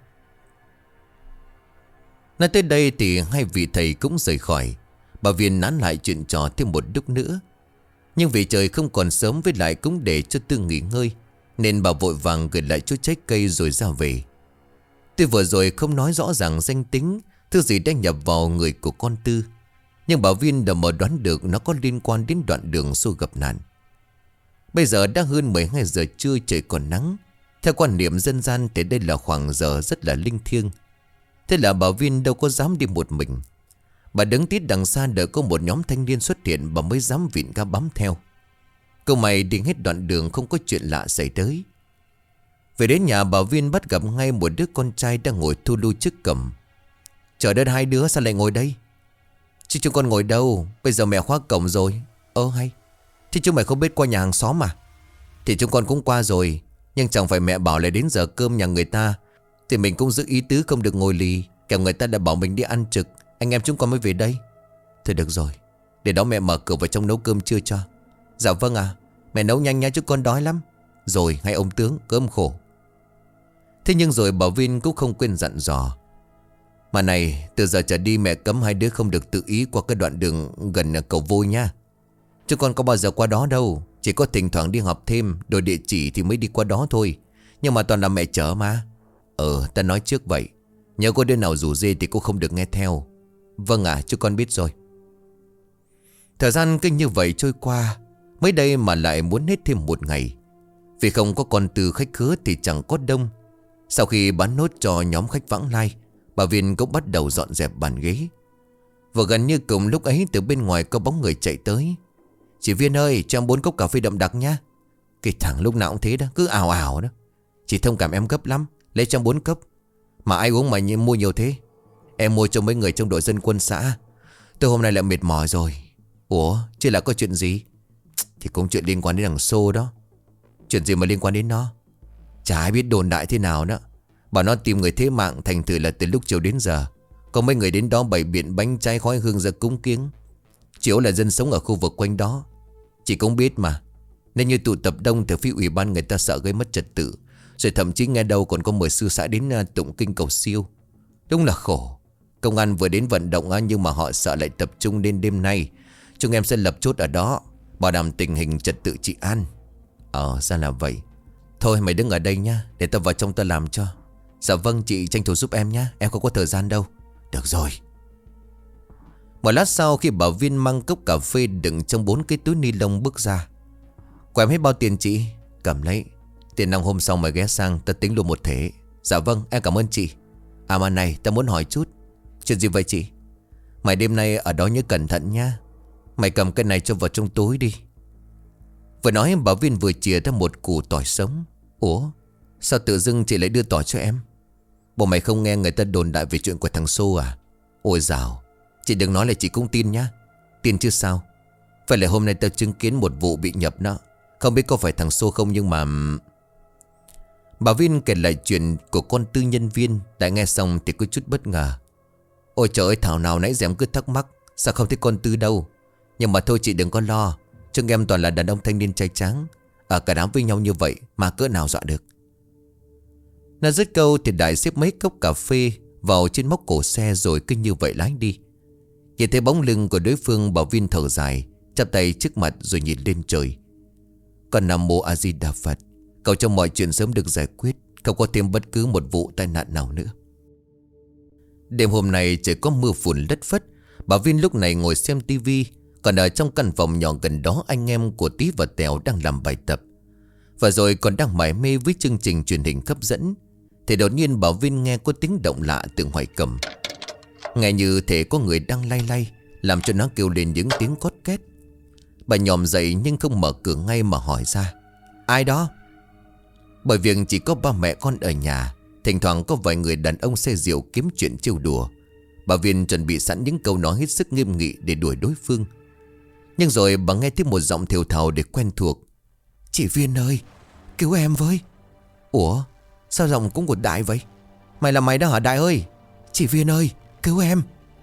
Nói tới đây thì hai vị thầy cũng rời khỏi. Bà Viên nán lại chuyện trò thêm một lúc nữa, nhưng vì trời không còn sớm, với lại cũng để cho Tư nghỉ ngơi, nên bà vội vàng gửi lại chút trái cây rồi ra về. Tuy vừa rồi không nói rõ ràng danh tính thứ gì đang nhập vào người của con Tư, nhưng bà Viên đã mở đoán được nó có liên quan đến đoạn đường xô gặp nạn. Bây giờ đã hơn 12 giờ trưa, trời còn nắng. Theo quan niệm dân gian thì đây là khoảng giờ rất là linh thiêng. Thế là bà Viên đâu có dám đi một mình. Bà đứng tít đằng xa đợi có một nhóm thanh niên xuất hiện, bà mới dám vịn ga bám theo. Câu mày đi hết đoạn đường không có chuyện lạ xảy tới. Về đến nhà, bà Viên bắt gặp ngay một đứa con trai đang ngồi thu lu trước cổng. Trời đất, hai đứa sao lại ngồi đây? Chứ chúng con ngồi đâu, bây giờ mẹ khóa cổng rồi. Hay, thì chúng mày không biết qua nhà hàng xóm à? Thì chúng con cũng qua rồi, nhưng chẳng phải mẹ bảo là đến giờ cơm nhà người ta thì mình cũng giữ ý tứ không được ngồi lì, kẻo người ta đã bảo mình đi ăn trực. Anh em chúng con mới về đây. Thôi được rồi, để đó mẹ mở cửa vào trong nấu cơm trưa cho. Dạ vâng à, mẹ nấu nhanh nha, chúng con đói lắm. Rồi ngay ông tướng, cơm khổ. Thế nhưng rồi bà Viên cũng không quên dặn dò. Mà này, từ giờ trở đi mẹ cấm hai đứa không được tự ý qua cái đoạn đường gần cầu Vôi nha. Chứ con có bao giờ qua đó đâu, chỉ có thỉnh thoảng đi họp thêm đổi địa chỉ thì mới đi qua đó thôi. Nhưng mà toàn là mẹ chở mà. Ta nói trước vậy. Nhớ có đứa nào rủ dê thì cô không được nghe theo. Vâng ạ, chú con biết rồi. Thời gian cứ như vậy trôi qua. Mới đây mà lại muốn hết thêm một ngày. Vì không có con Tư khách khứa thì chẳng có đông. Sau khi bán nốt cho nhóm khách vãng lai, bà Viên cũng bắt đầu dọn dẹp bàn ghế. Và gần như cùng lúc ấy, từ bên ngoài có bóng người chạy tới. Chị Viên ơi, cho em 4 cốc cà phê đậm đặc nha. Cái thằng lúc nào cũng thế đó, cứ ảo ảo đó. Chị thông cảm em gấp lắm, lấy cho em 4 cốc. Mà ai uống mà mua nhiều thế? Em mua cho mấy người trong đội dân quân xã. Tôi hôm nay lại mệt mỏi rồi. Ủa, chứ là có chuyện gì? Thì cũng chuyện liên quan đến thằng Xô đó. Chuyện gì mà liên quan đến nó? Chả ai biết đồn đại thế nào đó. Bảo nó tìm người thế mạng, thành thử là từ lúc chiều đến giờ có mấy người đến đó bày biện bánh trái khói hương ra cúng kiếng. Chiếu là dân sống ở khu vực quanh đó. Chị cũng biết mà. Nên như tụ tập đông thì phía ủy ban người ta sợ gây mất trật tự. Rồi thậm chí nghe đâu còn có mời sư xã đến tụng kinh cầu siêu. Đúng là khổ. Công an vừa đến vận động nhưng mà họ sợ lại tập trung đến đêm nay. Chúng em sẽ lập chốt ở đó, bảo đảm tình hình trật tự trị an. Ra là vậy. Thôi mày đứng ở đây nhá, để tao vào trong tao làm cho. Dạ vâng, chị tranh thủ giúp em nhá, em không có thời gian đâu. Được rồi. Một lát sau khi bảo Viên mang cốc cà phê đựng trong 4 cái túi ni lông bước ra. Của em hết bao tiền chị? Cầm lấy. Tiền nong hôm sau mày ghé sang, tao tính luôn một thể. Dạ vâng, em cảm ơn chị. Mà này, tao muốn hỏi chút. Chuyện gì vậy chị? Mày đêm nay ở đó nhớ cẩn thận nha. Mày cầm cái này cho vào trong túi đi. Vừa nói bảo Viên vừa chìa ra một củ tỏi sống. Ủa, sao tự dưng chị lại đưa tỏi cho em? Bộ mày không nghe người ta đồn đại về chuyện của thằng Xô à? Ôi dào, chị đừng nói là chị cũng tin nhá. Tin chứ sao? Phải là hôm nay tao chứng kiến một vụ bị nhập đó. Không biết có phải thằng Xô không nhưng mà... Bà Viên kể lại chuyện của con tư nhân viên. Đã nghe xong thì có chút bất ngờ. Ôi trời ơi, thảo nào nãy giờ em cứ thắc mắc sao không thấy con Tư đâu. Nhưng mà thôi chị đừng có lo. Chúng em toàn là đàn ông thanh niên trai tráng. Ở cả đám với nhau như vậy mà cỡ nào dọa được. Nó dứt câu thì Đại xếp mấy cốc cà phê vào trên móc cổ xe rồi cứ như vậy lái đi. Nhìn thấy bóng lưng của đối phương, Bảo Viên thở dài, chắp tay trước mặt rồi nhìn lên trời. Còn Nam Mô A Di Đà Phật, cầu cho mọi chuyện sớm được giải quyết, không có thêm bất cứ một vụ tai nạn nào nữa. Đêm hôm nay trời có mưa phùn lất phất. Bảo Viên lúc này ngồi xem tivi. Còn ở trong căn phòng nhỏ gần đó, anh em của Tí và Tèo đang làm bài tập. Và rồi còn đang mải mê với chương trình truyền hình hấp dẫn, thì đột nhiên Bảo Viên nghe có tiếng động lạ từ ngoài cầm. Nghe như thể có người đang lay lay, làm cho nó kêu lên những tiếng cót két. Bà nhòm dậy nhưng không mở cửa ngay mà hỏi ra: Ai đó? Bởi việc chỉ có ba mẹ con ở nhà, thỉnh thoảng có vài người đàn ông say rượu kiếm chuyện trêu đùa. Bà Viên chuẩn bị sẵn những câu nói hết sức nghiêm nghị để đuổi đối phương. Nhưng rồi bà nghe thấy một giọng thều thào để quen thuộc: Chị Viên ơi, cứu em với. Ủa, sao giọng cũng của Đại vậy? Mày là mày đó hả Đại ơi? Chị Viên ơi, cứu em.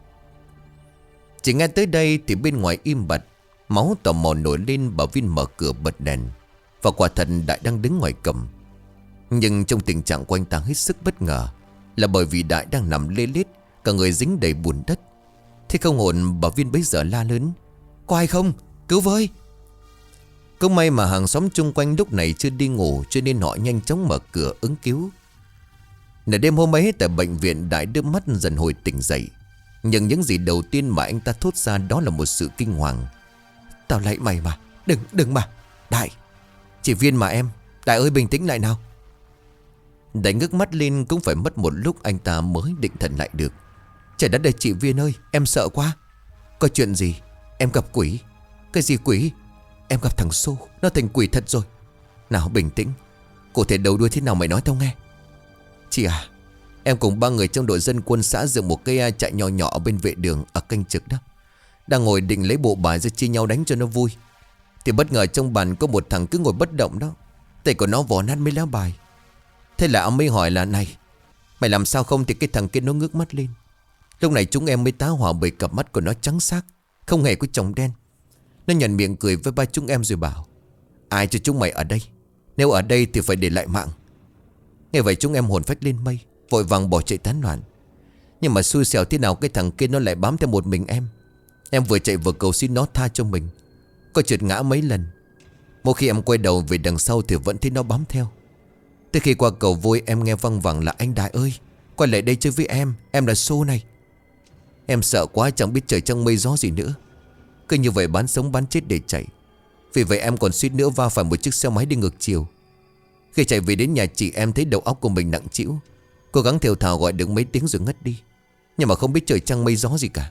Chỉ nghe tới đây thì bên ngoài im bặt. Máu tò mò nổi lên. Bà Viên mở cửa bật đèn. Và quả thật Đại đang đứng ngoài cầm. Nhưng trong tình trạng của anh ta hết sức bất ngờ, là bởi vì Đại đang nằm lê lết, cả người dính đầy bùn đất. Thế không hồn, bà Viên bấy giờ la lớn: Có ai không? Cứu với. Cũng may mà hàng xóm chung quanh lúc này chưa đi ngủ, cho nên họ nhanh chóng mở cửa ứng cứu. Nửa đêm hôm ấy tại bệnh viện, Đại đưa mắt dần hồi tỉnh dậy. Nhưng những gì đầu tiên mà anh ta thốt ra đó là một sự kinh hoàng: Tao lạy mày mà, đừng mà. Đại, chị Viên mà em. Đại ơi, bình tĩnh lại nào. Đại ngước mắt lên, cũng phải mất một lúc anh ta mới định thần lại được. Trời đất ơi chị Viên ơi, em sợ quá. Có chuyện gì? Em gặp quỷ. Cái gì quỷ? Em gặp thằng Xô, nó thành quỷ thật rồi. Nào bình tĩnh, cụ thể đầu đuôi thế nào mày nói tao nghe. Chị à, em cùng 3 người trong đội dân quân xã dựng một cái trại nhỏ nhỏ ở bên vệ đường ở canh trực đó. Đang ngồi định lấy bộ bài ra chia nhau đánh cho nó vui, thì bất ngờ trong bàn có một thằng cứ ngồi bất động đó. Tay của nó vò nát mấy lá bài. Thế là ông mới hỏi là: Này, mày làm sao không? Thì cái thằng kia nó ngước mắt lên. Lúc này chúng em mới tá hỏa bởi cặp mắt của nó trắng xác, không hề có tròng đen. Nó nhận miệng cười với ba chúng em rồi bảo: Ai cho chúng mày ở đây? Nếu ở đây thì phải để lại mạng. Nghe vậy chúng em hồn phách lên mây, vội vàng bỏ chạy tán loạn. Nhưng mà xui xẻo thế nào cái thằng kia nó lại bám theo một mình em. Em vừa chạy vừa cầu xin nó tha cho mình. Có trượt ngã mấy lần. Mỗi khi em quay đầu về đằng sau thì vẫn thấy nó bám theo. Tới khi qua cầu vôi em nghe văng vẳng là: Anh Đại ơi, quay lại đây chơi với em là Xô này. Em sợ quá, chẳng biết trời trăng mây gió gì nữa. Cứ như vậy bán sống bán chết để chạy. Vì vậy em còn suýt nữa va phải một chiếc xe máy đi ngược chiều. Khi chạy về đến nhà chị, em thấy đầu óc của mình nặng trĩu, cố gắng thều thào gọi được mấy tiếng rồi ngất đi. Nhưng mà không biết trời trăng mây gió gì cả.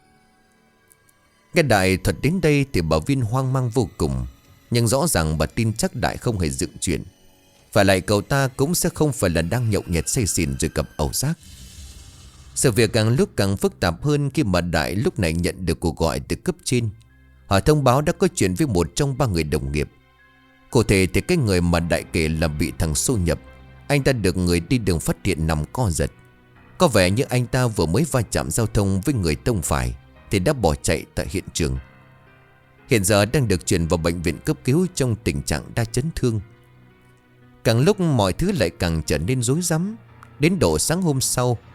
Nghe Đại thuật đến đây thì bà Viên hoang mang vô cùng. Nhưng rõ ràng bà tin chắc Đại không hề dựng chuyện. Và lại cậu ta cũng sẽ không phải là đang nhậu nhẹt say xỉn rồi gặp ẩu giác. Sự việc càng lúc càng phức tạp hơn khi mà Đại lúc này nhận được cuộc gọi từ cấp trên. Họ thông báo đã có chuyện với một trong 3 người đồng nghiệp. Cụ thể thì cái người mà Đại kể là bị thằng Xô nhập. Anh ta được người đi đường phát hiện nằm co giật. Có vẻ như anh ta vừa mới va chạm giao thông với người tông phải thì đã bỏ chạy tại hiện trường. Hiện giờ đang được chuyển vào bệnh viện cấp cứu trong tình trạng đa chấn thương. Càng lúc mọi thứ lại càng trở nên rối rắm. Đến độ sáng hôm sau,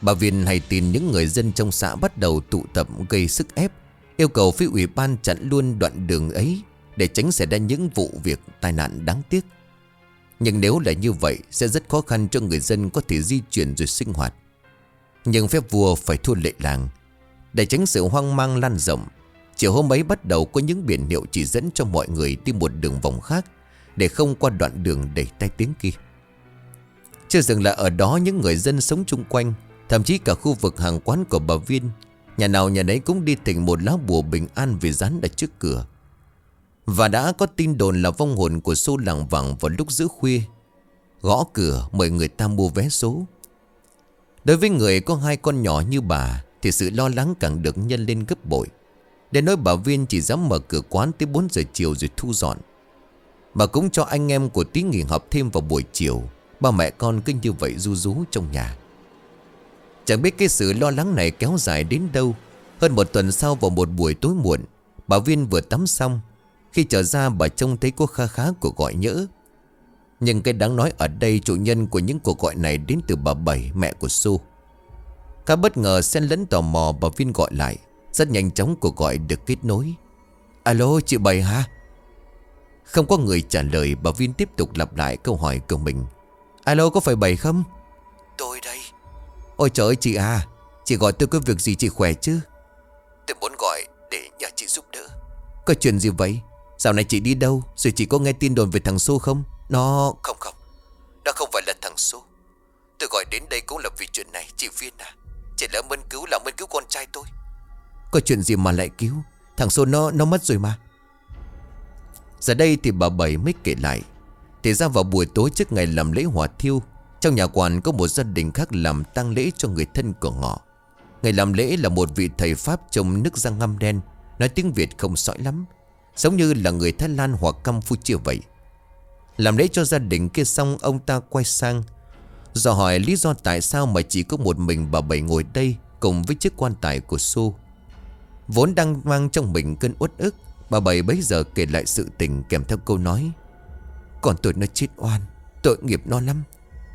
Bà Viên hay tin những người dân trong xã bắt đầu tụ tập gây sức ép, yêu cầu phía ủy ban chặn luôn đoạn đường ấy để tránh xảy ra những vụ việc tai nạn đáng tiếc. Nhưng nếu là như vậy sẽ rất khó khăn cho người dân có thể di chuyển rồi sinh hoạt. Nhưng phép vua phải thua lệ làng. Để tránh sự hoang mang lan rộng, chiều hôm ấy bắt đầu có những biển hiệu chỉ dẫn cho mọi người đi một đường vòng khác để không qua đoạn đường đầy tai tiếng kia. Chưa dừng lại ở đó, những người dân sống chung quanh, thậm chí cả khu vực hàng quán của bà Viên, nhà nào nhà nấy cũng đi thỉnh một lá bùa bình an về dán ở trước cửa. Và đã có tin đồn là vong hồn của Xô lảng vảng vào lúc giữa khuya, gõ cửa mời người ta mua vé số. Đối với người có hai con nhỏ như bà thì sự lo lắng càng được nhân lên gấp bội. Đến nỗi bà Viên chỉ dám mở cửa quán tới 4 giờ chiều rồi thu dọn. Bà cũng cho anh em của Tí nghỉ học thêm vào buổi chiều. Ba mẹ con cứ như vậy ru rú trong nhà. Chẳng biết cái sự lo lắng này kéo dài đến đâu. Hơn một tuần sau, vào một buổi tối muộn, bà Viên vừa tắm xong. Khi trở ra, bà trông thấy có kha khá cuộc gọi nhỡ. Nhưng cái đáng nói ở đây, chủ nhân của những cuộc gọi này đến từ bà Bảy, mẹ của Xu. Khá bất ngờ, xen lẫn tò mò, bà Viên gọi lại. Rất nhanh chóng cuộc gọi được kết nối. Alo, chị Bảy hả? Không có người trả lời, bà Viên tiếp tục lặp lại câu hỏi của mình. Alo, có phải Bảy không? Tôi đây. Ôi trời ơi chị à, chị gọi tôi có việc gì, chị khỏe chứ? Tôi muốn gọi để nhờ chị giúp đỡ. Có chuyện gì vậy? Dạo này chị đi đâu? Rồi chị có nghe tin đồn về thằng Xu không? Nó... Không, nó không phải là thằng Xu. Tôi gọi đến đây cũng là vì chuyện này, chị Viên à. Chị lỡ ơn cứu, làm ơn cứu con trai tôi. Có chuyện gì mà lại cứu? Thằng Xu nó mất rồi mà. Giờ đây thì bà Bảy mới kể lại. Thì ra vào buổi tối trước ngày làm lễ hỏa thiêu, trong nhà quan có một gia đình khác làm tang lễ cho người thân của họ. Người làm lễ là một vị thầy Pháp trông nước da ngăm đen, nói tiếng Việt không sõi lắm, giống như là người Thái Lan hoặc Campuchia vậy. Làm lễ cho gia đình kia xong, ông ta quay sang dò hỏi lý do tại sao mà chỉ có một mình bà Bảy ngồi đây cùng với chiếc quan tài của Xu. Vốn đang mang trong mình cơn uất ức, bà Bảy bấy giờ kể lại sự tình kèm theo câu nói: Còn tôi nó chết oan, tội nghiệp nó lắm.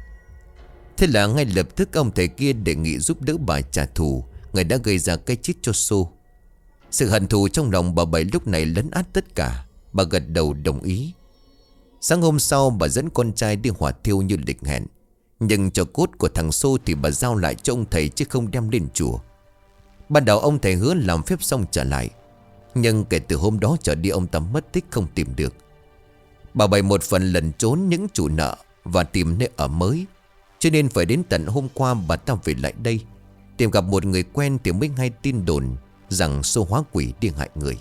Thế là ngay lập tức ông thầy kia đề nghị giúp đỡ bà trả thù người đã gây ra cái chết cho Xu. Sự hận thù trong lòng bà Bảy lúc này lấn át tất cả. Bà gật đầu đồng ý. Sáng hôm sau, bà dẫn con trai đi hỏa thiêu như lịch hẹn. Nhưng cho cốt của thằng Xu thì bà giao lại cho ông thầy chứ không đem lên chùa. Ban đầu ông thầy hứa làm phép xong trả lại, nhưng kể từ hôm đó trở đi ông ta mất tích không tìm được. Bà Bảy một phần lẩn trốn những chủ nợ và tìm nơi ở mới, cho nên phải đến tận hôm qua bà ta về lại đây tìm gặp một người quen thì mới hay tin đồn rằng Xu hóa quỷ đi hại người.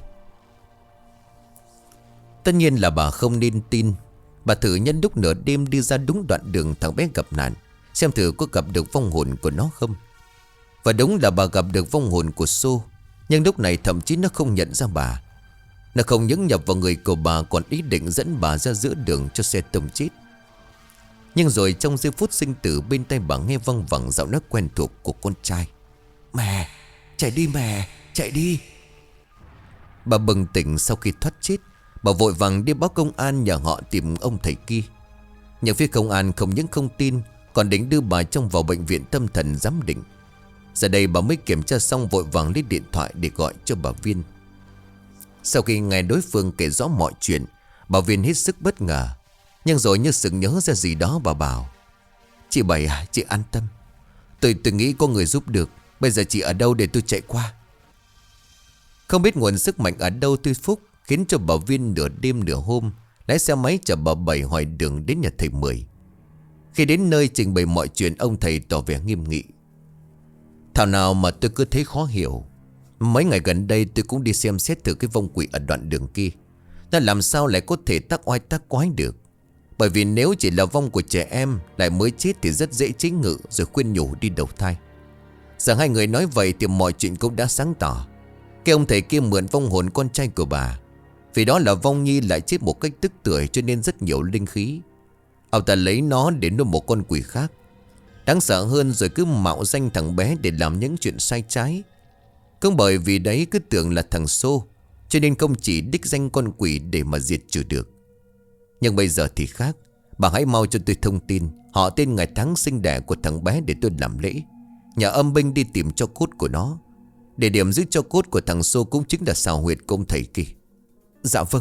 Tất nhiên là bà không nên tin. Bà thử nhân lúc nửa đêm đi ra đúng đoạn đường thằng bé gặp nạn, xem thử có gặp được vong hồn của nó không. Và đúng là bà gặp được vong hồn của Xu. Nhưng lúc này thậm chí nó không nhận ra bà. Nó không những nhập vào người của bà, còn ý định dẫn bà ra giữa đường cho xe tông chết. Nhưng rồi trong giây phút sinh tử, bên tai bà nghe văng vẳng giọng nói quen thuộc của con trai: Mẹ, chạy đi mẹ, chạy đi. Bà bừng tỉnh sau khi thoát chết. Bà vội vàng đi báo công an nhờ họ tìm ông thầy kia. Nhưng phía công an không những không tin, còn định đưa bà trong vào bệnh viện tâm thần giám định. Giờ đây bà mới kiểm tra xong, vội vàng lấy điện thoại để gọi cho bà Viên. Sau khi nghe đối phương kể rõ mọi chuyện, bà Viên hết sức bất ngờ. Nhưng rồi như sực nhớ ra gì đó, bà bảo: Chị Bảy à, chị an tâm. Tôi nghĩ có người giúp được. Bây giờ chị ở đâu để tôi chạy qua? Không biết nguồn sức mạnh ở đâu tuy phúc khiến cho bà Viên nửa đêm nửa hôm lái xe máy chở bà Bảy hỏi đường đến nhà thầy Mười. Khi đến nơi trình bày mọi chuyện, ông thầy tỏ vẻ nghiêm nghị: Thảo nào mà tôi cứ thấy khó hiểu. Mấy ngày gần đây tôi cũng đi xem xét thử cái vong quỷ ở đoạn đường kia. Nó làm sao lại có thể tác oai tác quái được? Bởi vì nếu chỉ là vong của trẻ em lại mới chết thì rất dễ chế ngự rồi khuyên nhủ đi đầu thai. Giờ hai người nói vậy thì mọi chuyện cũng đã sáng tỏ. Cái ông thầy kia mượn vong hồn con trai của bà. Vì đó là vong nhi lại chết một cách tức tưởi, cho nên rất nhiều linh khí. Ông ta lấy nó để nuôi một con quỷ khác. Đáng sợ hơn, rồi cứ mạo danh thằng bé để làm những chuyện sai trái. Cũng bởi vì đấy cứ tưởng là thằng Xô, cho nên không chỉ đích danh con quỷ để mà diệt trừ được. Nhưng bây giờ thì khác. Bà hãy mau cho tôi thông tin họ tên ngày tháng sinh đẻ của thằng bé để tôi làm lễ. Nhờ âm binh đi tìm cho cốt của nó. Địa điểm giữ cho cốt của thằng Xô cũng chính là xào huyệt của ông thầy kia. Dạ vâng.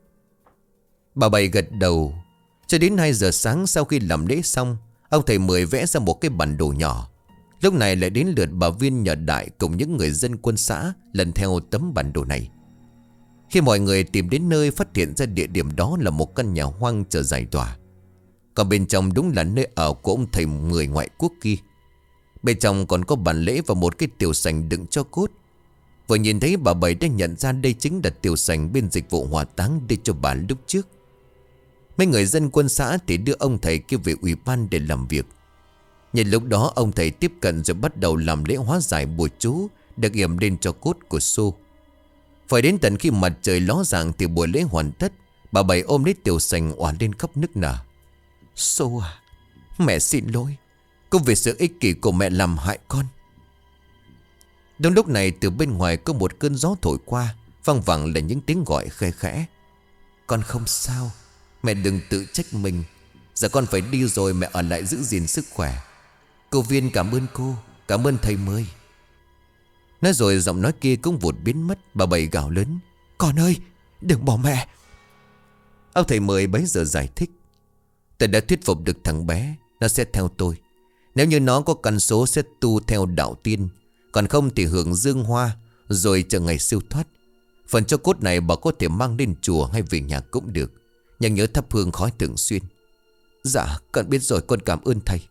Bà Bảy gật đầu. Cho đến 2 giờ sáng sau khi làm lễ xong, ông thầy Mười vẽ ra một cái bản đồ nhỏ. Lúc này lại đến lượt bà Viên nhờ Đại cùng những người dân quân xã lần theo tấm bản đồ này. Khi mọi người tìm đến nơi, phát hiện ra địa điểm đó là một căn nhà hoang chờ giải tỏa. Còn bên trong đúng là nơi ở của ông thầy người ngoại quốc kia. Bên trong còn có bàn lễ và một cái tiểu sành đựng cho cốt. Vừa nhìn thấy bà Bảy đã nhận ra đây chính là tiểu sành bên dịch vụ hỏa táng đi cho bà lúc trước. Mấy người dân quân xã thì đưa ông thầy kia về ủy ban để làm việc. Nhìn lúc đó ông thầy tiếp cận rồi bắt đầu làm lễ hóa giải bùa chú được yểm lên cho cốt của Xô. Phải đến tận khi mặt trời ló dạng thì buổi lễ hoàn tất. Bà Bảy ôm lấy tiểu sành oả lên khóc nức nở. Xô à, mẹ xin lỗi. Cũng vì sự ích kỷ của mẹ làm hại con. Đúng lúc này từ bên ngoài có một cơn gió thổi qua, văng vẳng là những tiếng gọi khe khẽ. Con không sao, mẹ đừng tự trách mình. Giờ con phải đi rồi, mẹ ở lại giữ gìn sức khỏe. Cô Viên cảm ơn cô, cảm ơn thầy Mười. Nói rồi giọng nói kia cũng vụt biến mất. Bà Bảy gào lớn. Con ơi, đừng bỏ mẹ. Ông thầy Mười bấy giờ giải thích. Tôi đã thuyết phục được thằng bé, nó sẽ theo tôi. Nếu như nó có căn số sẽ tu theo đạo tiên, còn không thì hưởng dương hoa, rồi chờ ngày siêu thoát. Phần cho cốt này bà có thể mang lên chùa hay về nhà cũng được, nhưng nhớ thắp hương khói thường xuyên. Dạ con biết rồi, con cảm ơn thầy.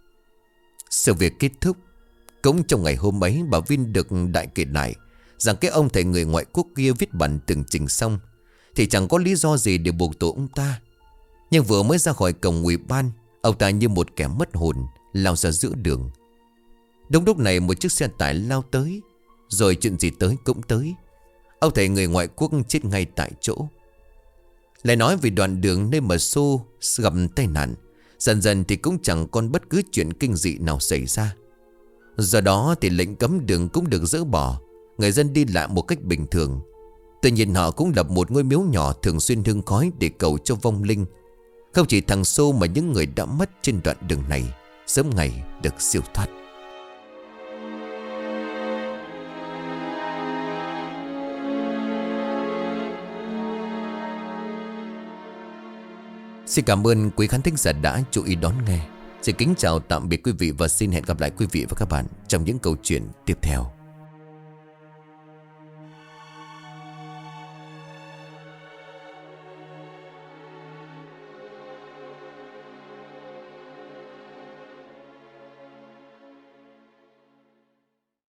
Sự việc kết thúc. Cũng trong ngày hôm ấy, bà Vin được Đại kể lại rằng cái ông thầy người ngoại quốc kia viết bản tường trình xong thì chẳng có lý do gì để buộc tội ông ta. Nhưng vừa mới ra khỏi cổng ủy ban, ông ta như một kẻ mất hồn lao ra giữa đường. Đúng lúc này một chiếc xe tải lao tới. Rồi chuyện gì tới cũng tới. Ông thầy người ngoại quốc chết ngay tại chỗ. Lại nói về đoạn đường nơi mà Xô gặp tai nạn, dần dần thì cũng chẳng còn bất cứ chuyện kinh dị nào xảy ra. Do đó thì lệnh cấm đường cũng được dỡ bỏ, người dân đi lại một cách bình thường. Tuy nhiên họ cũng lập một ngôi miếu nhỏ thường xuyên hương khói để cầu cho vong linh. Không chỉ thằng Xô mà những người đã mất trên đoạn đường này sớm ngày được siêu thoát. Xin cảm ơn quý khán thính giả đã chú ý đón nghe. Xin kính chào tạm biệt quý vị và xin hẹn gặp lại quý vị và các bạn trong những câu chuyện tiếp theo.